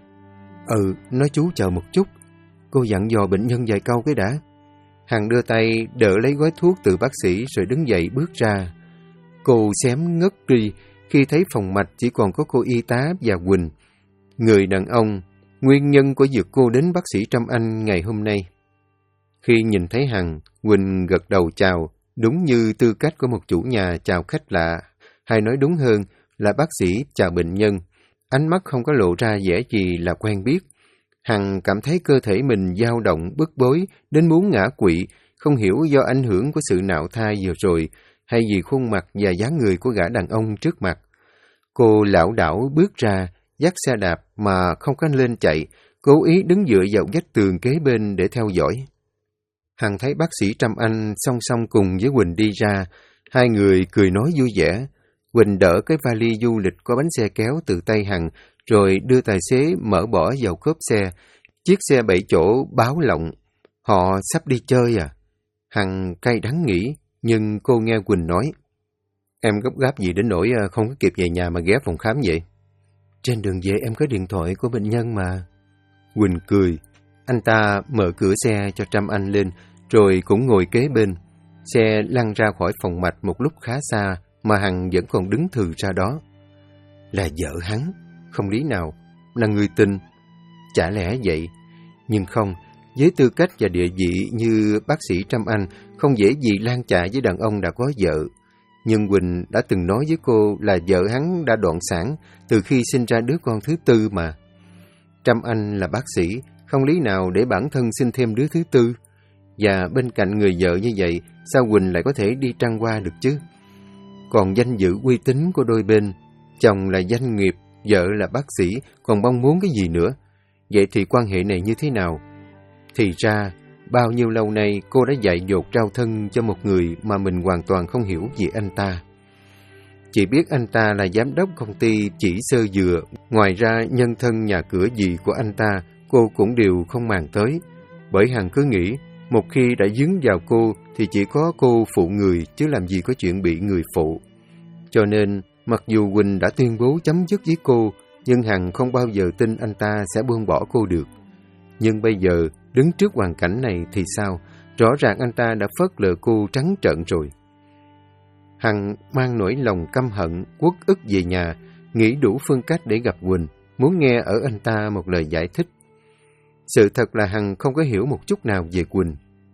Nói chú chờ một chút. Cô dặn dò bệnh nhân vài câu cái đã. Hằng đưa tay đỡ lấy gói thuốc từ bác sĩ rồi đứng dậy bước ra. Cô xém ngất đi khi thấy phòng mạch chỉ còn có cô y tá và Quỳnh, người đàn ông, nguyên nhân của việc cô đến bác sĩ Trâm Anh ngày hôm nay. Khi nhìn thấy Hằng, Quỳnh gật đầu chào, đúng như tư cách của một chủ nhà chào khách lạ, hay nói đúng hơn là bác sĩ chào bệnh nhân. Ánh mắt không có lộ ra vẻ gì là quen biết. Hằng cảm thấy cơ thể mình dao động bức bối đến muốn ngã quỵ, không hiểu do ảnh hưởng của sự nạo thai vừa rồi hay vì khuôn mặt và dáng người của gã đàn ông trước mặt. Cô lảo đảo bước ra, dắt xe đạp mà không có lên chạy, cố ý đứng dựa vào vách tường kế bên để theo dõi. Hằng thấy bác sĩ Trâm Anh song song cùng với Quỳnh đi ra, hai người cười nói vui vẻ. Quỳnh đỡ cái vali du lịch có bánh xe kéo từ tay Hằng, rồi đưa tài xế mở bỏ vào cốp xe. Chiếc xe 7 chỗ báo lộng. Họ sắp đi chơi à? Hằng cay đắng nghĩ, nhưng cô nghe Quỳnh nói. Em gấp gáp gì đến nỗi không có kịp về nhà mà ghé phòng khám vậy? Trên đường về em có điện thoại của bệnh nhân mà. Quỳnh cười. Anh ta mở cửa xe cho Trâm Anh lên, rồi cũng ngồi kế bên. Xe lăn ra khỏi phòng mạch một lúc khá xa, mà Hằng vẫn còn đứng thừ ra đó. Là vợ hắn, không lý nào, là người tình. Chả lẽ vậy? Nhưng không, với tư cách và địa vị như bác sĩ Trâm Anh, không dễ gì lan chạ với đàn ông đã có vợ. Nhưng Quỳnh đã từng nói với cô là vợ hắn đã đoạn sản từ khi sinh ra đứa con thứ tư mà. Trâm Anh là bác sĩ, không lý nào để bản thân sinh thêm đứa thứ tư. Và bên cạnh người vợ như vậy, sao Quỳnh lại có thể đi trăng hoa được chứ? Còn danh dự uy tín của đôi bên, chồng là doanh nghiệp, vợ là bác sĩ, còn mong muốn cái gì nữa? Vậy thì quan hệ này như thế nào? Thì ra, bao nhiêu lâu nay cô đã dạy dột trao thân cho một người mà mình hoàn toàn không hiểu về anh ta. Chỉ biết anh ta là giám đốc công ty chỉ sơ dừa, ngoài ra nhân thân nhà cửa gì của anh ta cô cũng đều không màng tới. Bởi Hằng cứ nghĩ, một khi đã dướng vào cô thì chỉ có cô phụ người, chứ làm gì có chuyện bị người phụ. Cho nên, mặc dù Quỳnh đã tuyên bố chấm dứt với cô, nhưng Hằng không bao giờ tin anh ta sẽ buông bỏ cô được. Nhưng bây giờ, đứng trước hoàn cảnh này thì sao? Rõ ràng anh ta đã phớt lờ cô trắng trợn rồi. Hằng mang nỗi lòng căm hận, uất ức về nhà, nghĩ đủ phương cách để gặp Quỳnh, muốn nghe ở anh ta một lời giải thích. Sự thật là Hằng không có hiểu một chút nào về Quỳnh.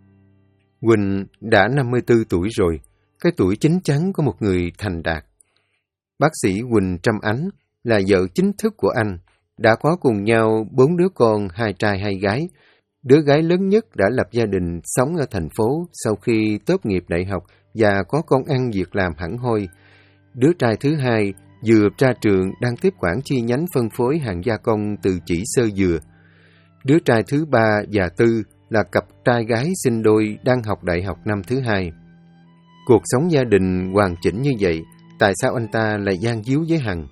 Quỳnh đã 54 tuổi rồi, cái tuổi chín chắn của một người thành đạt. Bác sĩ Quỳnh Trâm Ánh là vợ chính thức của anh, đã có cùng nhau 4 đứa con, 2 trai 2 gái. Đứa gái lớn nhất đã lập gia đình sống ở thành phố sau khi tốt nghiệp đại học và có công ăn việc làm hẳn hoi. Đứa trai thứ hai vừa ra trường đang tiếp quản chi nhánh phân phối hàng gia công từ chỉ sơ dừa. Đứa trai thứ ba và tư là cặp trai gái sinh đôi đang học đại học năm thứ hai. Cuộc sống gia đình hoàn chỉnh như vậy, tại sao anh ta lại gian díu với Hằng?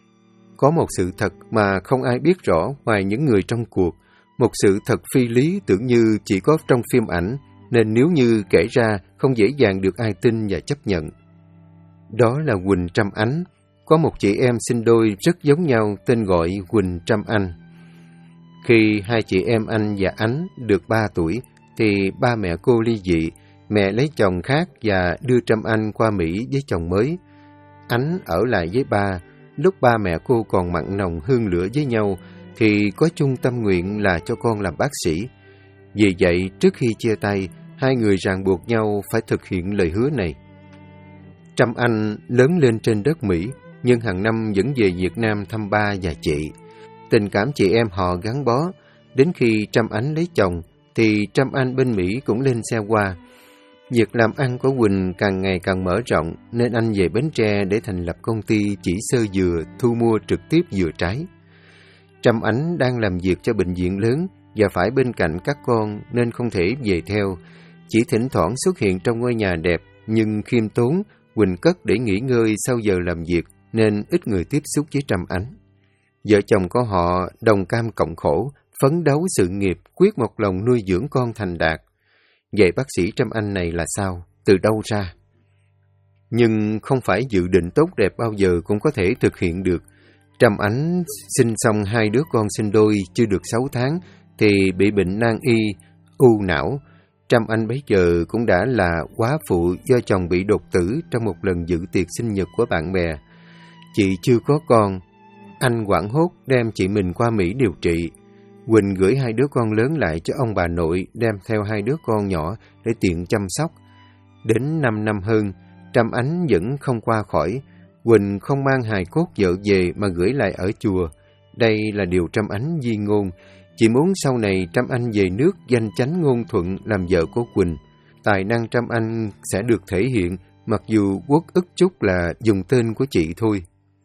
Có một sự thật mà không ai biết rõ ngoài những người trong cuộc, một sự thật phi lý tưởng như chỉ có trong phim ảnh, nên nếu như kể ra không dễ dàng được ai tin và chấp nhận. Đó là Quỳnh Trâm Ánh, có một chị em sinh đôi rất giống nhau tên gọi Quỳnh Trâm Anh. Khi hai chị em Anh và Ánh được 3 tuổi, thì ba mẹ cô ly dị, mẹ lấy chồng khác và đưa Trâm Anh qua Mỹ với chồng mới. Ánh ở lại với ba, lúc ba mẹ cô còn mặn nồng hương lửa với nhau, thì có chung tâm nguyện là cho con làm bác sĩ. Vì vậy, trước khi chia tay, hai người ràng buộc nhau phải thực hiện lời hứa này. Trâm Anh lớn lên trên đất Mỹ, nhưng hàng năm vẫn về Việt Nam thăm ba và chị. Tình cảm chị em họ gắn bó. Đến khi Trâm Ánh lấy chồng, thì Trâm Anh bên Mỹ cũng lên xe qua. Việc làm ăn của Quỳnh càng ngày càng mở rộng, nên anh về Bến Tre để thành lập công ty chỉ sơ dừa thu mua trực tiếp dừa trái. Trâm Ánh đang làm việc cho bệnh viện lớn và phải bên cạnh các con nên không thể về theo. Chỉ thỉnh thoảng xuất hiện trong ngôi nhà đẹp nhưng khiêm tốn, Quỳnh cất để nghỉ ngơi sau giờ làm việc nên ít người tiếp xúc với Trâm Ánh. Vợ chồng của họ đồng cam cộng khổ, phấn đấu sự nghiệp, quyết một lòng nuôi dưỡng con thành đạt. Vậy bác sĩ Trâm Anh này là sao? Từ đâu ra? Nhưng không phải dự định tốt đẹp bao giờ cũng có thể thực hiện được. Trâm Ánh sinh xong 2 đứa con sinh đôi chưa được 6 tháng thì bị bệnh nan y, u não. Trâm Anh bấy giờ cũng đã là quá phụ do chồng bị đột tử trong một lần dự tiệc sinh nhật của bạn bè. Chị chưa có con. Anh hoảng hốt đem chị mình qua Mỹ điều trị. Quỳnh gửi 2 đứa con lớn lại cho ông bà nội, đem theo 2 đứa con nhỏ để tiện chăm sóc. Đến 5 năm hơn, Trâm Ánh vẫn không qua khỏi. Quỳnh không mang hài cốt vợ về mà gửi lại ở chùa. Đây là điều Trâm Ánh di ngôn. Chị muốn sau này Trâm Anh về nước danh chánh ngôn thuận làm vợ của Quỳnh. Tài năng Trâm Anh sẽ được thể hiện, mặc dù uất ức chút là dùng tên của chị thôi.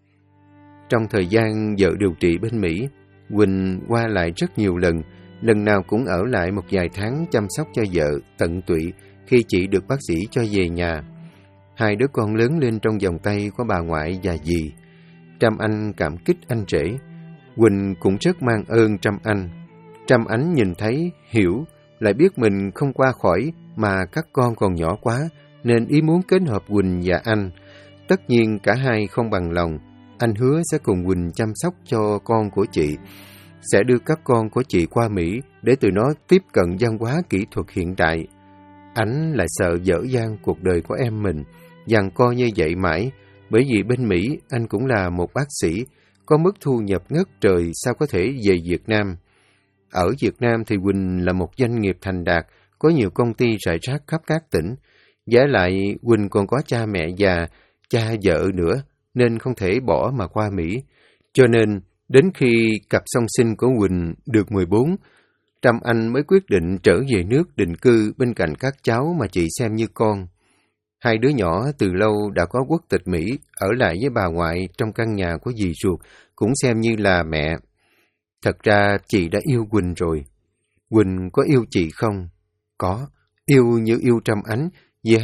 Trong thời gian vợ điều trị bên Mỹ, Quỳnh qua lại rất nhiều lần nào cũng ở lại một vài tháng chăm sóc cho vợ tận tụy khi chị được bác sĩ cho về nhà. Hai đứa con lớn lên trong vòng tay của bà ngoại và dì. Trâm Anh cảm kích anh rể. Quỳnh cũng rất mang ơn Trâm Anh. Trâm Ánh nhìn thấy, hiểu, lại biết mình không qua khỏi mà các con còn nhỏ quá, nên ý muốn kết hợp Quỳnh và anh. Tất nhiên cả hai không bằng lòng. Anh hứa sẽ cùng Quỳnh chăm sóc cho con của chị, sẽ đưa các con của chị qua Mỹ để tụi nó tiếp cận văn hóa kỹ thuật hiện đại. Anh lại sợ dở dang cuộc đời của em mình, giằng co như vậy mãi, bởi vì bên Mỹ anh cũng là một bác sĩ, có mức thu nhập ngất trời, sao có thể về Việt Nam. Ở Việt Nam thì Quỳnh là một doanh nghiệp thành đạt, có nhiều công ty rải rác khắp các tỉnh. Vả lại Quỳnh còn có cha mẹ già, cha vợ nữa, nên không thể bỏ mà qua Mỹ. Cho nên, đến khi cặp song sinh của Quỳnh được 14, Trâm Anh mới quyết định trở về nước định cư bên cạnh các cháu mà chị xem như con. Hai đứa nhỏ từ lâu đã có quốc tịch Mỹ, ở lại với bà ngoại trong căn nhà của dì ruột, cũng xem như là mẹ. Thật ra chị đã yêu Quỳnh rồi. Quỳnh có yêu chị không? Có, yêu như yêu Trâm Ánh, vì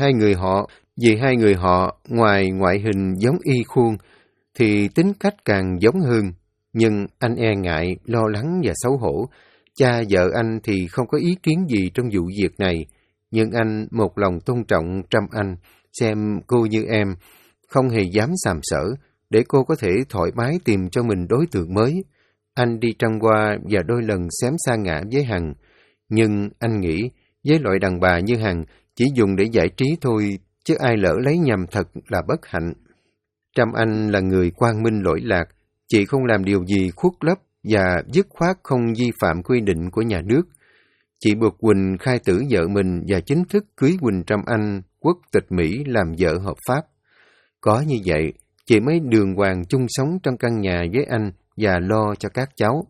hai người họ ngoài ngoại hình giống y khuôn, thì tính cách càng giống hơn. Nhưng anh e ngại, lo lắng và xấu hổ. Cha vợ anh thì không có ý kiến gì trong vụ việc này, nhưng anh một lòng tôn trọng Trâm Anh, xem cô như em, không hề dám sàm sỡ, để cô có thể thoải mái tìm cho mình đối tượng mới. Anh đi trăng qua và đôi lần xém xa ngã với Hằng, nhưng anh nghĩ với loại đàn bà như Hằng chỉ dùng để giải trí thôi, chứ ai lỡ lấy nhầm thật là bất hạnh. Trâm Anh là người quang minh lỗi lạc, chị không làm điều gì khuất lấp và dứt khoát không vi phạm quy định của nhà nước. Chị buộc Quỳnh khai tử vợ mình và chính thức cưới Quỳnh Trâm Anh, quốc tịch Mỹ, làm vợ hợp pháp. Có như vậy, chị mới đường hoàng chung sống trong căn nhà với anh và lo cho các cháu.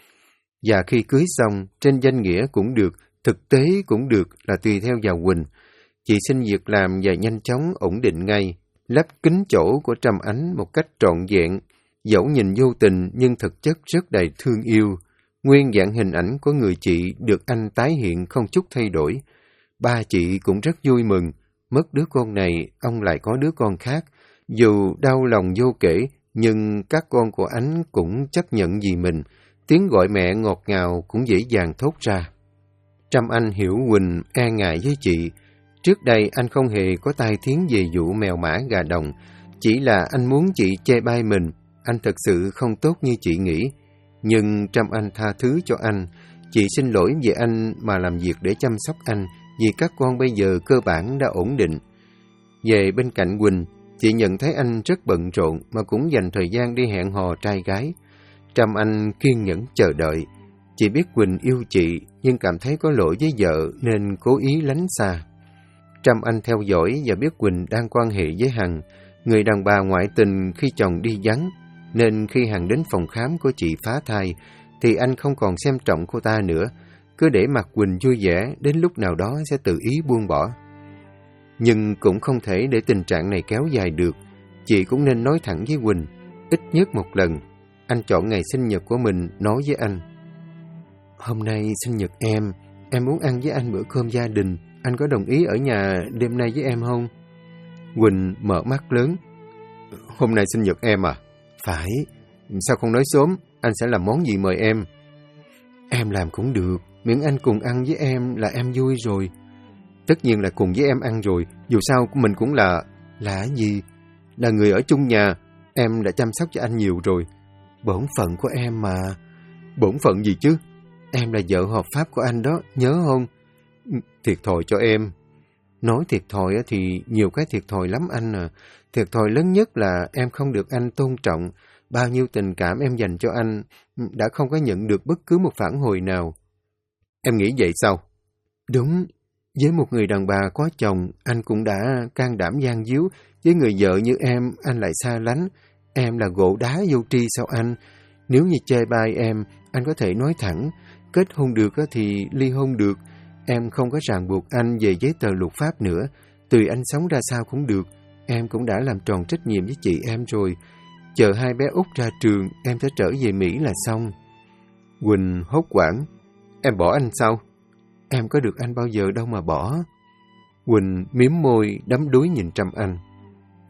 Và khi cưới xong, trên danh nghĩa cũng được, thực tế cũng được, là tùy theo vào Quỳnh. Chị xin việc làm và nhanh chóng ổn định ngay, lấp kín chỗ của Trâm Ánh một cách trọn vẹn, dẫu nhìn vô tình nhưng thực chất rất đầy thương yêu. Nguyên dạng hình ảnh của người chị được anh tái hiện không chút thay đổi. Ba chị cũng rất vui mừng, mất đứa con này, ông lại có đứa con khác. Dù đau lòng vô kể, nhưng các con của Ánh cũng chấp nhận vì mình, tiếng gọi mẹ ngọt ngào cũng dễ dàng thốt ra. Trâm Anh hiểu Quỳnh e ngại với chị. Trước đây anh không hề có tai tiếng về vụ mèo mã gà đồng, chỉ là anh muốn chị chê bai mình, anh thật sự không tốt như chị nghĩ. Nhưng Trâm Anh tha thứ cho anh, chị xin lỗi về anh mà làm việc để chăm sóc anh, vì các con bây giờ cơ bản đã ổn định. Về bên cạnh Quỳnh, chị nhận thấy anh rất bận rộn mà cũng dành thời gian đi hẹn hò trai gái. Trâm Anh kiên nhẫn chờ đợi. Chị biết Quỳnh yêu chị, nhưng cảm thấy có lỗi với vợ nên cố ý lánh xa. Trâm Anh theo dõi và biết Quỳnh đang quan hệ với Hằng, người đàn bà ngoại tình khi chồng đi vắng, nên khi Hằng đến phòng khám của chị phá thai, thì anh không còn xem trọng cô ta nữa, cứ để mặc Quỳnh vui vẻ, đến lúc nào đó sẽ tự ý buông bỏ. Nhưng cũng không thể để tình trạng này kéo dài được, chị cũng nên nói thẳng với Quỳnh, ít nhất một lần. Anh chọn ngày sinh nhật của mình nói với anh: "Hôm nay sinh nhật em muốn ăn với anh bữa cơm gia đình, anh có đồng ý ở nhà đêm nay với em không?" Quỳnh mở mắt lớn: "Hôm nay sinh nhật em à?" "Phải, sao không nói sớm, anh sẽ làm món gì mời em?" "Em làm cũng được, miễn anh cùng ăn với em là em vui rồi." "Tất nhiên là cùng với em ăn rồi, dù sao mình cũng là gì? Là người ở chung nhà, em đã chăm sóc cho anh nhiều rồi." "Bổn phận của em mà." "Bổn phận gì chứ? Em là vợ hợp pháp của anh đó, nhớ không?" "Thiệt thòi cho em." "Nói thiệt thòi thì nhiều cái thiệt thòi lắm anh à. Thiệt thòi lớn nhất là em không được anh tôn trọng. Bao nhiêu tình cảm em dành cho anh đã không có nhận được bất cứ một phản hồi nào." "Em nghĩ vậy sao?" "Đúng. Với một người đàn bà có chồng, anh cũng đã can đảm gian díu. Với người vợ như em, anh lại xa lánh. Em là gỗ đá vô tri sao anh? Nếu như chê bai em, anh có thể nói thẳng. Kết hôn được thì ly hôn được. Em không có ràng buộc anh về giấy tờ luật pháp nữa. Tùy anh sống ra sao cũng được. Em cũng đã làm tròn trách nhiệm với chị em rồi. Chờ hai bé út ra trường, em sẽ trở về Mỹ là xong." Quỳnh hốt hoảng: "Em bỏ anh sao?" "Em có được anh bao giờ đâu mà bỏ." Quỳnh mím môi, đắm đuối nhìn Trâm Anh.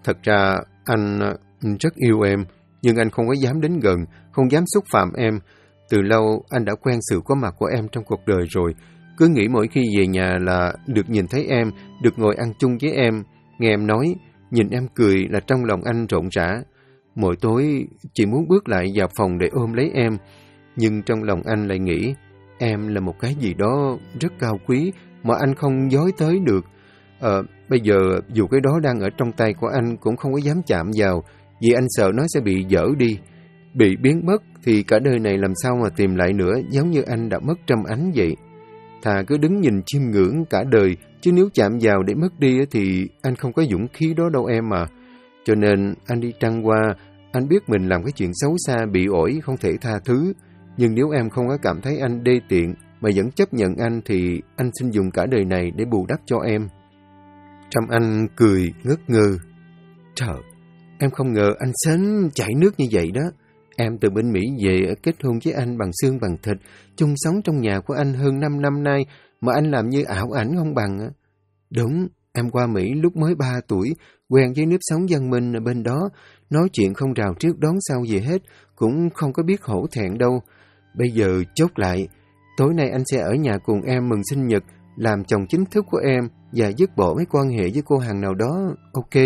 Thật ra anh rất yêu em, nhưng anh không có dám đến gần, không dám xúc phạm em. Từ lâu anh đã quen sự có mặt của em trong cuộc đời rồi. Cứ nghĩ mỗi khi về nhà là được nhìn thấy em, được ngồi ăn chung với em, nghe em nói, nhìn em cười là trong lòng anh rộn rã. Mỗi tối chỉ muốn bước lại vào phòng để ôm lấy em, nhưng trong lòng anh lại nghĩ em là một cái gì đó rất cao quý mà anh không dối tới được. Bây giờ dù cái đó đang ở trong tay của anh cũng không có dám chạm vào, vì anh sợ nó sẽ bị dở đi. Bị biến mất thì cả đời này làm sao mà tìm lại nữa, giống như anh đã mất Trâm Ánh vậy. Thà cứ đứng nhìn chiêm ngưỡng cả đời, chứ nếu chạm vào để mất đi thì anh không có dũng khí đó đâu em à. Cho nên anh đi trăng qua, anh biết mình làm cái chuyện xấu xa, bị ổi, không thể tha thứ. Nhưng nếu em không có cảm thấy anh đê tiện mà vẫn chấp nhận anh thì anh xin dùng cả đời này để bù đắp cho em. Trâm Anh cười ngất ngơ. Trời, em không ngờ anh sến chảy nước như vậy đó. Em từ bên Mỹ về kết hôn với anh bằng xương bằng thịt, chung sống trong nhà của anh hơn 5 năm nay mà anh làm như ảo ảnh không bằng. Đúng, em qua Mỹ lúc mới 3 tuổi, quen với nếp sống văn minh ở bên đó, nói chuyện không rào trước đón sau gì hết, cũng không có biết hổ thẹn đâu. Bây giờ chốt lại, tối nay anh sẽ ở nhà cùng em mừng sinh nhật, làm chồng chính thức của em và dứt bỏ mấy quan hệ với cô Hằng nào đó, ok?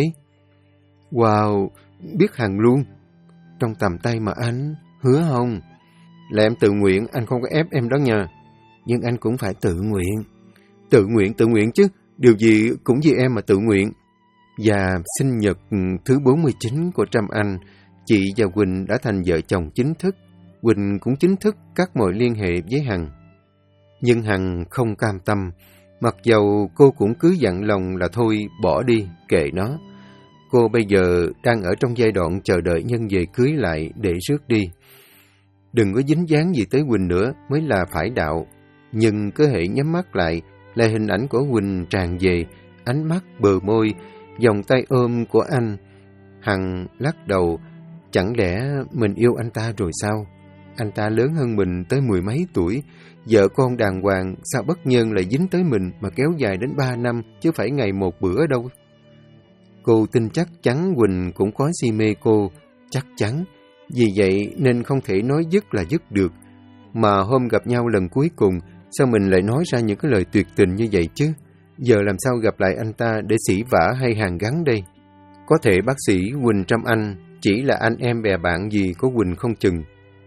Wow, biết Hằng luôn. Trong tầm tay mà anh, hứa không? Là em tự nguyện, anh không có ép em đó nha. Nhưng anh cũng phải tự nguyện. Tự nguyện chứ, điều gì cũng vì em mà tự nguyện. Và sinh nhật thứ 49 của Trâm Anh, chị và Quỳnh đã thành vợ chồng chính thức. Quỳnh cũng chính thức cắt mọi liên hệ với Hằng. Nhưng Hằng không cam tâm, mặc dầu cô cũng cứ dặn lòng là thôi bỏ đi, kệ nó. Cô bây giờ đang ở trong giai đoạn chờ đợi nhân về cưới lại để rước đi. Đừng có dính dáng gì tới Quỳnh nữa mới là phải đạo. Nhưng cứ hễ nhắm mắt lại là hình ảnh của Quỳnh tràn về, ánh mắt, bờ môi, vòng tay ôm của anh. Hằng lắc đầu, chẳng lẽ mình yêu anh ta rồi sao? Anh ta lớn hơn mình tới 10 mấy tuổi, vợ con đàng hoàng, sao bất nhân lại dính tới mình mà kéo dài đến 3 năm, chứ phải ngày một bữa đâu. Cô tin chắc chắn Quỳnh cũng có si mê cô, chắc chắn. Vì vậy nên không thể nói dứt là dứt được. Mà hôm gặp nhau lần cuối cùng, sao mình lại nói ra những cái lời tuyệt tình như vậy chứ? Giờ làm sao gặp lại anh ta để sỉ vả hay hàn gắn đây? Có thể bác sĩ Quỳnh Trâm Anh chỉ là anh em bè bạn gì của Quỳnh không chừng.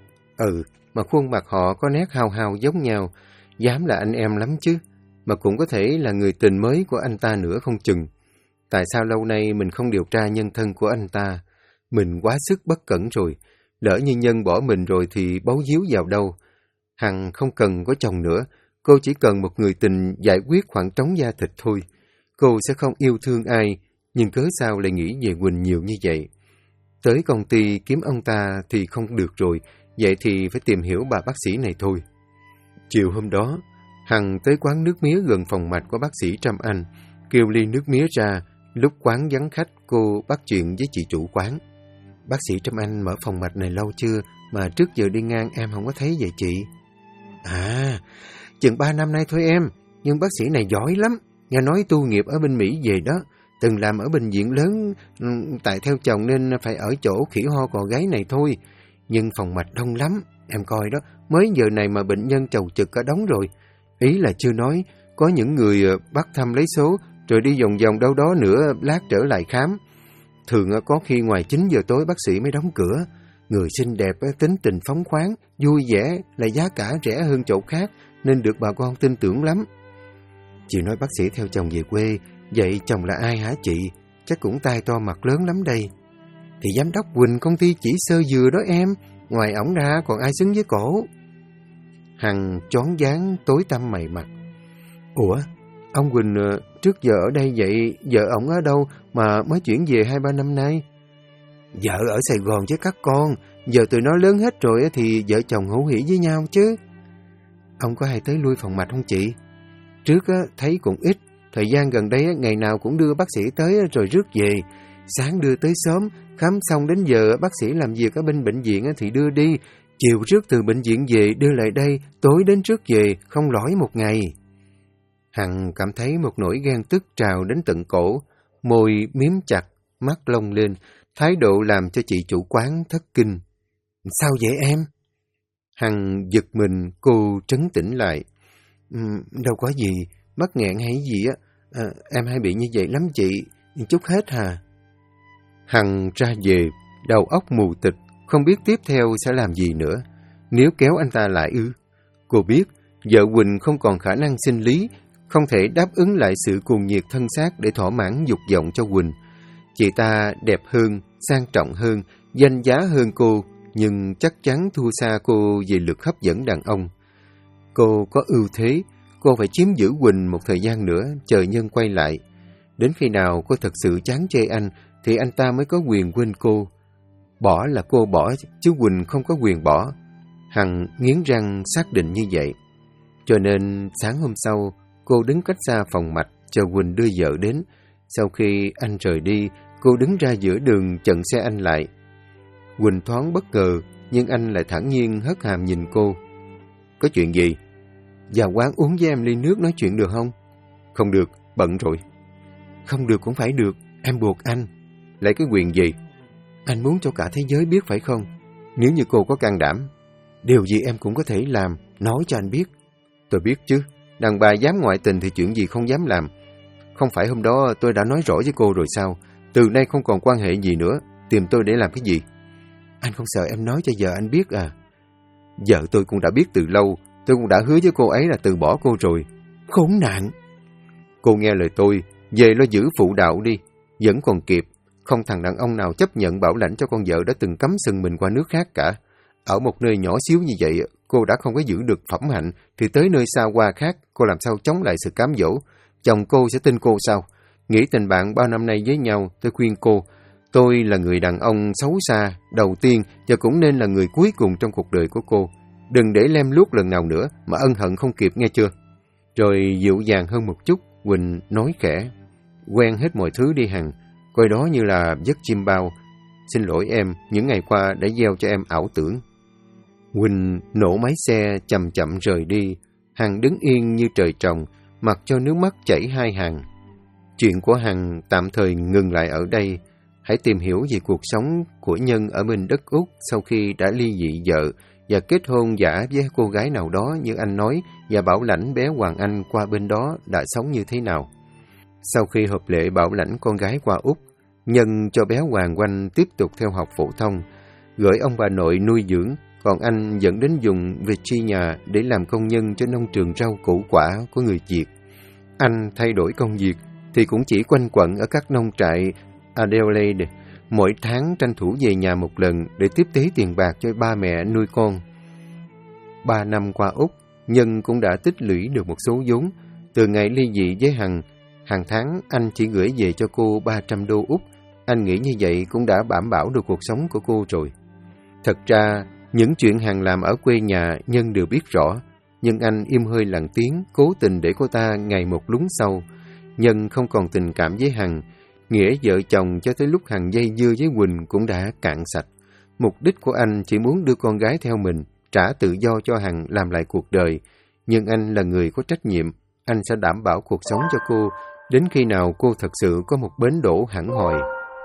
Mà khuôn mặt họ có nét hao hao giống nhau, dám là anh em lắm chứ. Mà cũng có thể là người tình mới của anh ta nữa không chừng. Tại sao lâu nay mình không điều tra nhân thân của anh ta? Mình quá sức bất cẩn rồi. Lỡ như nhân bỏ mình rồi thì báu díu vào đâu? Hằng không cần có chồng nữa. Cô chỉ cần một người tình giải quyết khoảng trống da thịt thôi. Cô sẽ không yêu thương ai, nhưng cớ sao lại nghĩ về Quỳnh nhiều như vậy? Tới công ty kiếm ông ta thì không được rồi, vậy thì phải tìm hiểu bà bác sĩ này thôi. Chiều hôm đó, Hằng tới quán nước mía gần phòng mạch của bác sĩ Trâm Anh, kêu ly nước mía ra. Lúc quán vắng khách, cô bắt chuyện với chị chủ quán. Bác sĩ Trâm Anh mở phòng mạch này lâu chưa mà trước giờ đi ngang em không có thấy vậy chị? Chừng 3 năm nay thôi em, nhưng bác sĩ này giỏi lắm. Nghe nói tu nghiệp ở bên Mỹ về đó, từng làm ở bệnh viện lớn, tại theo chồng nên phải ở chỗ khỉ ho cò gáy này thôi. Nhưng phòng mạch đông lắm, em coi đó, mới giờ này mà bệnh nhân chầu chực cả đống rồi. Ý là chưa nói, có những người bắt thăm lấy số, rồi đi vòng vòng đâu đó nữa lát trở lại khám. Thường có khi ngoài 9 giờ tối bác sĩ mới đóng cửa. Người xinh đẹp, tính tình phóng khoáng, vui vẻ, là giá cả rẻ hơn chỗ khác, nên được bà con tin tưởng lắm. Chị nói bác sĩ theo chồng về quê, vậy chồng là ai hả chị? Chắc cũng tai to mặt lớn lắm đây. Thì giám đốc Quỳnh công ty chỉ sơ dừa đó em, ngoài ổng ra còn ai xứng với cổ. Hằng choáng váng tối tăm mày mặt. Ủa, ông Quỳnh trước giờ ở đây vậy, vợ ổng ở đâu mà mới chuyển về 2-3 năm nay? Vợ ở Sài Gòn với các con, giờ tụi nó lớn hết rồi thì vợ chồng hữu hỉ với nhau chứ. Ông có hay tới lui phòng mạch không chị? Trước thấy cũng ít, thời gian gần đây ngày nào cũng đưa bác sĩ tới rồi rước về. Sáng đưa tới sớm, khám xong đến giờ bác sĩ làm việc ở bên bệnh viện thì đưa đi, chiều rước từ bệnh viện về đưa lại đây, tối đến rước về, không lỗi một ngày. Hằng cảm thấy một nỗi ghen tức trào đến tận cổ, môi miếm chặt, mắt long lên, thái độ làm cho chị chủ quán thất kinh. Sao vậy em? Hằng giật mình, cô trấn tĩnh lại. Đâu có gì, mắc nghẹn hay gì á. Em hay bị như vậy lắm chị, chút hết hả? Hằng ra về, đầu óc mù tịt, không biết tiếp theo sẽ làm gì nữa. Nếu kéo anh ta lại ư? Cô biết, vợ Quỳnh không còn khả năng sinh lý, không thể đáp ứng lại sự cuồng nhiệt thân xác để thỏa mãn dục vọng cho Quỳnh. Chị ta đẹp hơn, sang trọng hơn, danh giá hơn cô, nhưng chắc chắn thua xa cô về lực hấp dẫn đàn ông. Cô có ưu thế, cô phải chiếm giữ Quỳnh một thời gian nữa, chờ nhân quay lại. Đến khi nào cô thật sự chán chê anh, thì anh ta mới có quyền quên cô. Bỏ là cô bỏ, chứ Quỳnh không có quyền bỏ. Hằng nghiến răng xác định như vậy. Cho nên sáng hôm sau, cô đứng cách xa phòng mạch chờ Quỳnh đưa vợ đến. Sau khi anh rời đi, cô đứng ra giữa đường chặn xe anh lại. Quỳnh thoáng bất ngờ, nhưng anh lại thản nhiên hất hàm nhìn cô. Có chuyện gì? Vào quán uống với em ly nước nói chuyện được không? Không được, bận rồi. Không được cũng phải được, em buộc anh. Lấy cái quyền gì? Anh muốn cho cả thế giới biết phải không? Nếu như cô có can đảm, điều gì em cũng có thể làm, nói cho anh biết. Tôi biết chứ, đàn bà dám ngoại tình thì chuyện gì không dám làm. Không phải hôm đó tôi đã nói rõ với cô rồi sao? Từ nay không còn quan hệ gì nữa, tìm tôi để làm cái gì? Anh không sợ em nói cho vợ anh biết à? Vợ tôi cũng đã biết từ lâu, tôi cũng đã hứa với cô ấy là từ bỏ cô rồi. Khốn nạn! Cô nghe lời tôi, về lo giữ phụ đạo đi, vẫn còn kịp. Không thằng đàn ông nào chấp nhận bảo lãnh cho con vợ đã từng cắm sừng mình qua nước khác cả. Ở một nơi nhỏ xíu như vậy, cô đã không có giữ được phẩm hạnh, thì tới nơi xa hoa khác, cô làm sao chống lại sự cám dỗ? Chồng cô sẽ tin cô sao? Nghĩ tình bạn bao năm nay với nhau, tôi khuyên cô, tôi là người đàn ông xấu xa, đầu tiên, và cũng nên là người cuối cùng trong cuộc đời của cô. Đừng để lem luốc lần nào nữa, mà ân hận không kịp nghe chưa? Rồi dịu dàng hơn một chút, Quỳnh nói khẽ. Quen hết mọi thứ đi Hằng, coi đó như là giấc chim bao. Xin lỗi em, những ngày qua đã gieo cho em ảo tưởng. Quỳnh nổ máy xe chậm chậm rời đi. Hằng đứng yên như trời trồng, mặc cho nước mắt chảy hai hàng. Chuyện của Hằng tạm thời ngừng lại ở đây. Hãy tìm hiểu về cuộc sống của Nhân ở bên đất Úc sau khi đã ly dị vợ và kết hôn giả với cô gái nào đó như anh nói, và bảo lãnh bé Hoàng Anh qua bên đó đã sống như thế nào. Sau khi hợp lệ bảo lãnh con gái qua Úc, Nhân cho bé Hoàng Anh tiếp tục theo học phổ thông, gửi ông bà nội nuôi dưỡng, còn anh dẫn đến vùng Virginia để làm công nhân cho nông trường rau củ quả của người Việt. Anh thay đổi công việc thì cũng chỉ quanh quẩn ở các nông trại Adelaide, mỗi tháng tranh thủ về nhà một lần để tiếp tế tiền bạc cho ba mẹ nuôi con. 3 năm qua Úc, Nhân cũng đã tích lũy được một số vốn. Từ ngày ly dị với Hằng, hàng tháng anh chỉ gửi về cho cô 300 đô Úc. Anh nghĩ như vậy cũng đã đảm bảo được cuộc sống của cô rồi. Thật ra, những chuyện Hằng làm ở quê nhà Nhân đều biết rõ, nhưng anh im hơi lặng tiếng, cố tình để cô ta ngày một lún sâu. Nhân không còn tình cảm với Hằng, nghĩa vợ chồng cho tới lúc Hằng dây dưa với Quỳnh cũng đã cạn sạch. Mục đích của anh chỉ muốn đưa con gái theo mình, trả tự do cho Hằng làm lại cuộc đời. Nhưng anh là người có trách nhiệm, anh sẽ đảm bảo cuộc sống cho cô, đến khi nào cô thật sự có một bến đỗ hẳn hoi.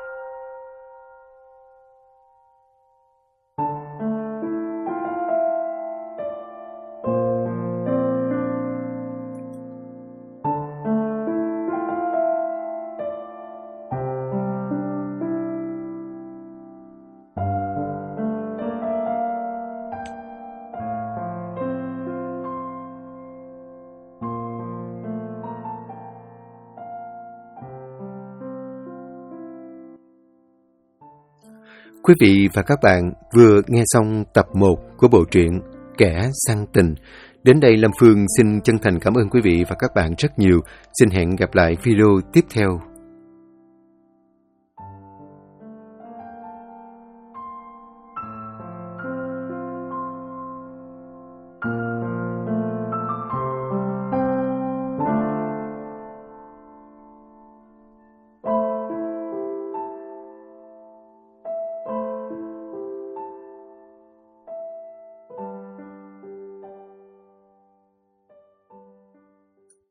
Quý vị và các bạn vừa nghe xong tập 1 của bộ truyện Kẻ Săn Tình. Đến đây Lâm Phương xin chân thành cảm ơn quý vị và các bạn rất nhiều. Xin hẹn gặp lại video tiếp theo.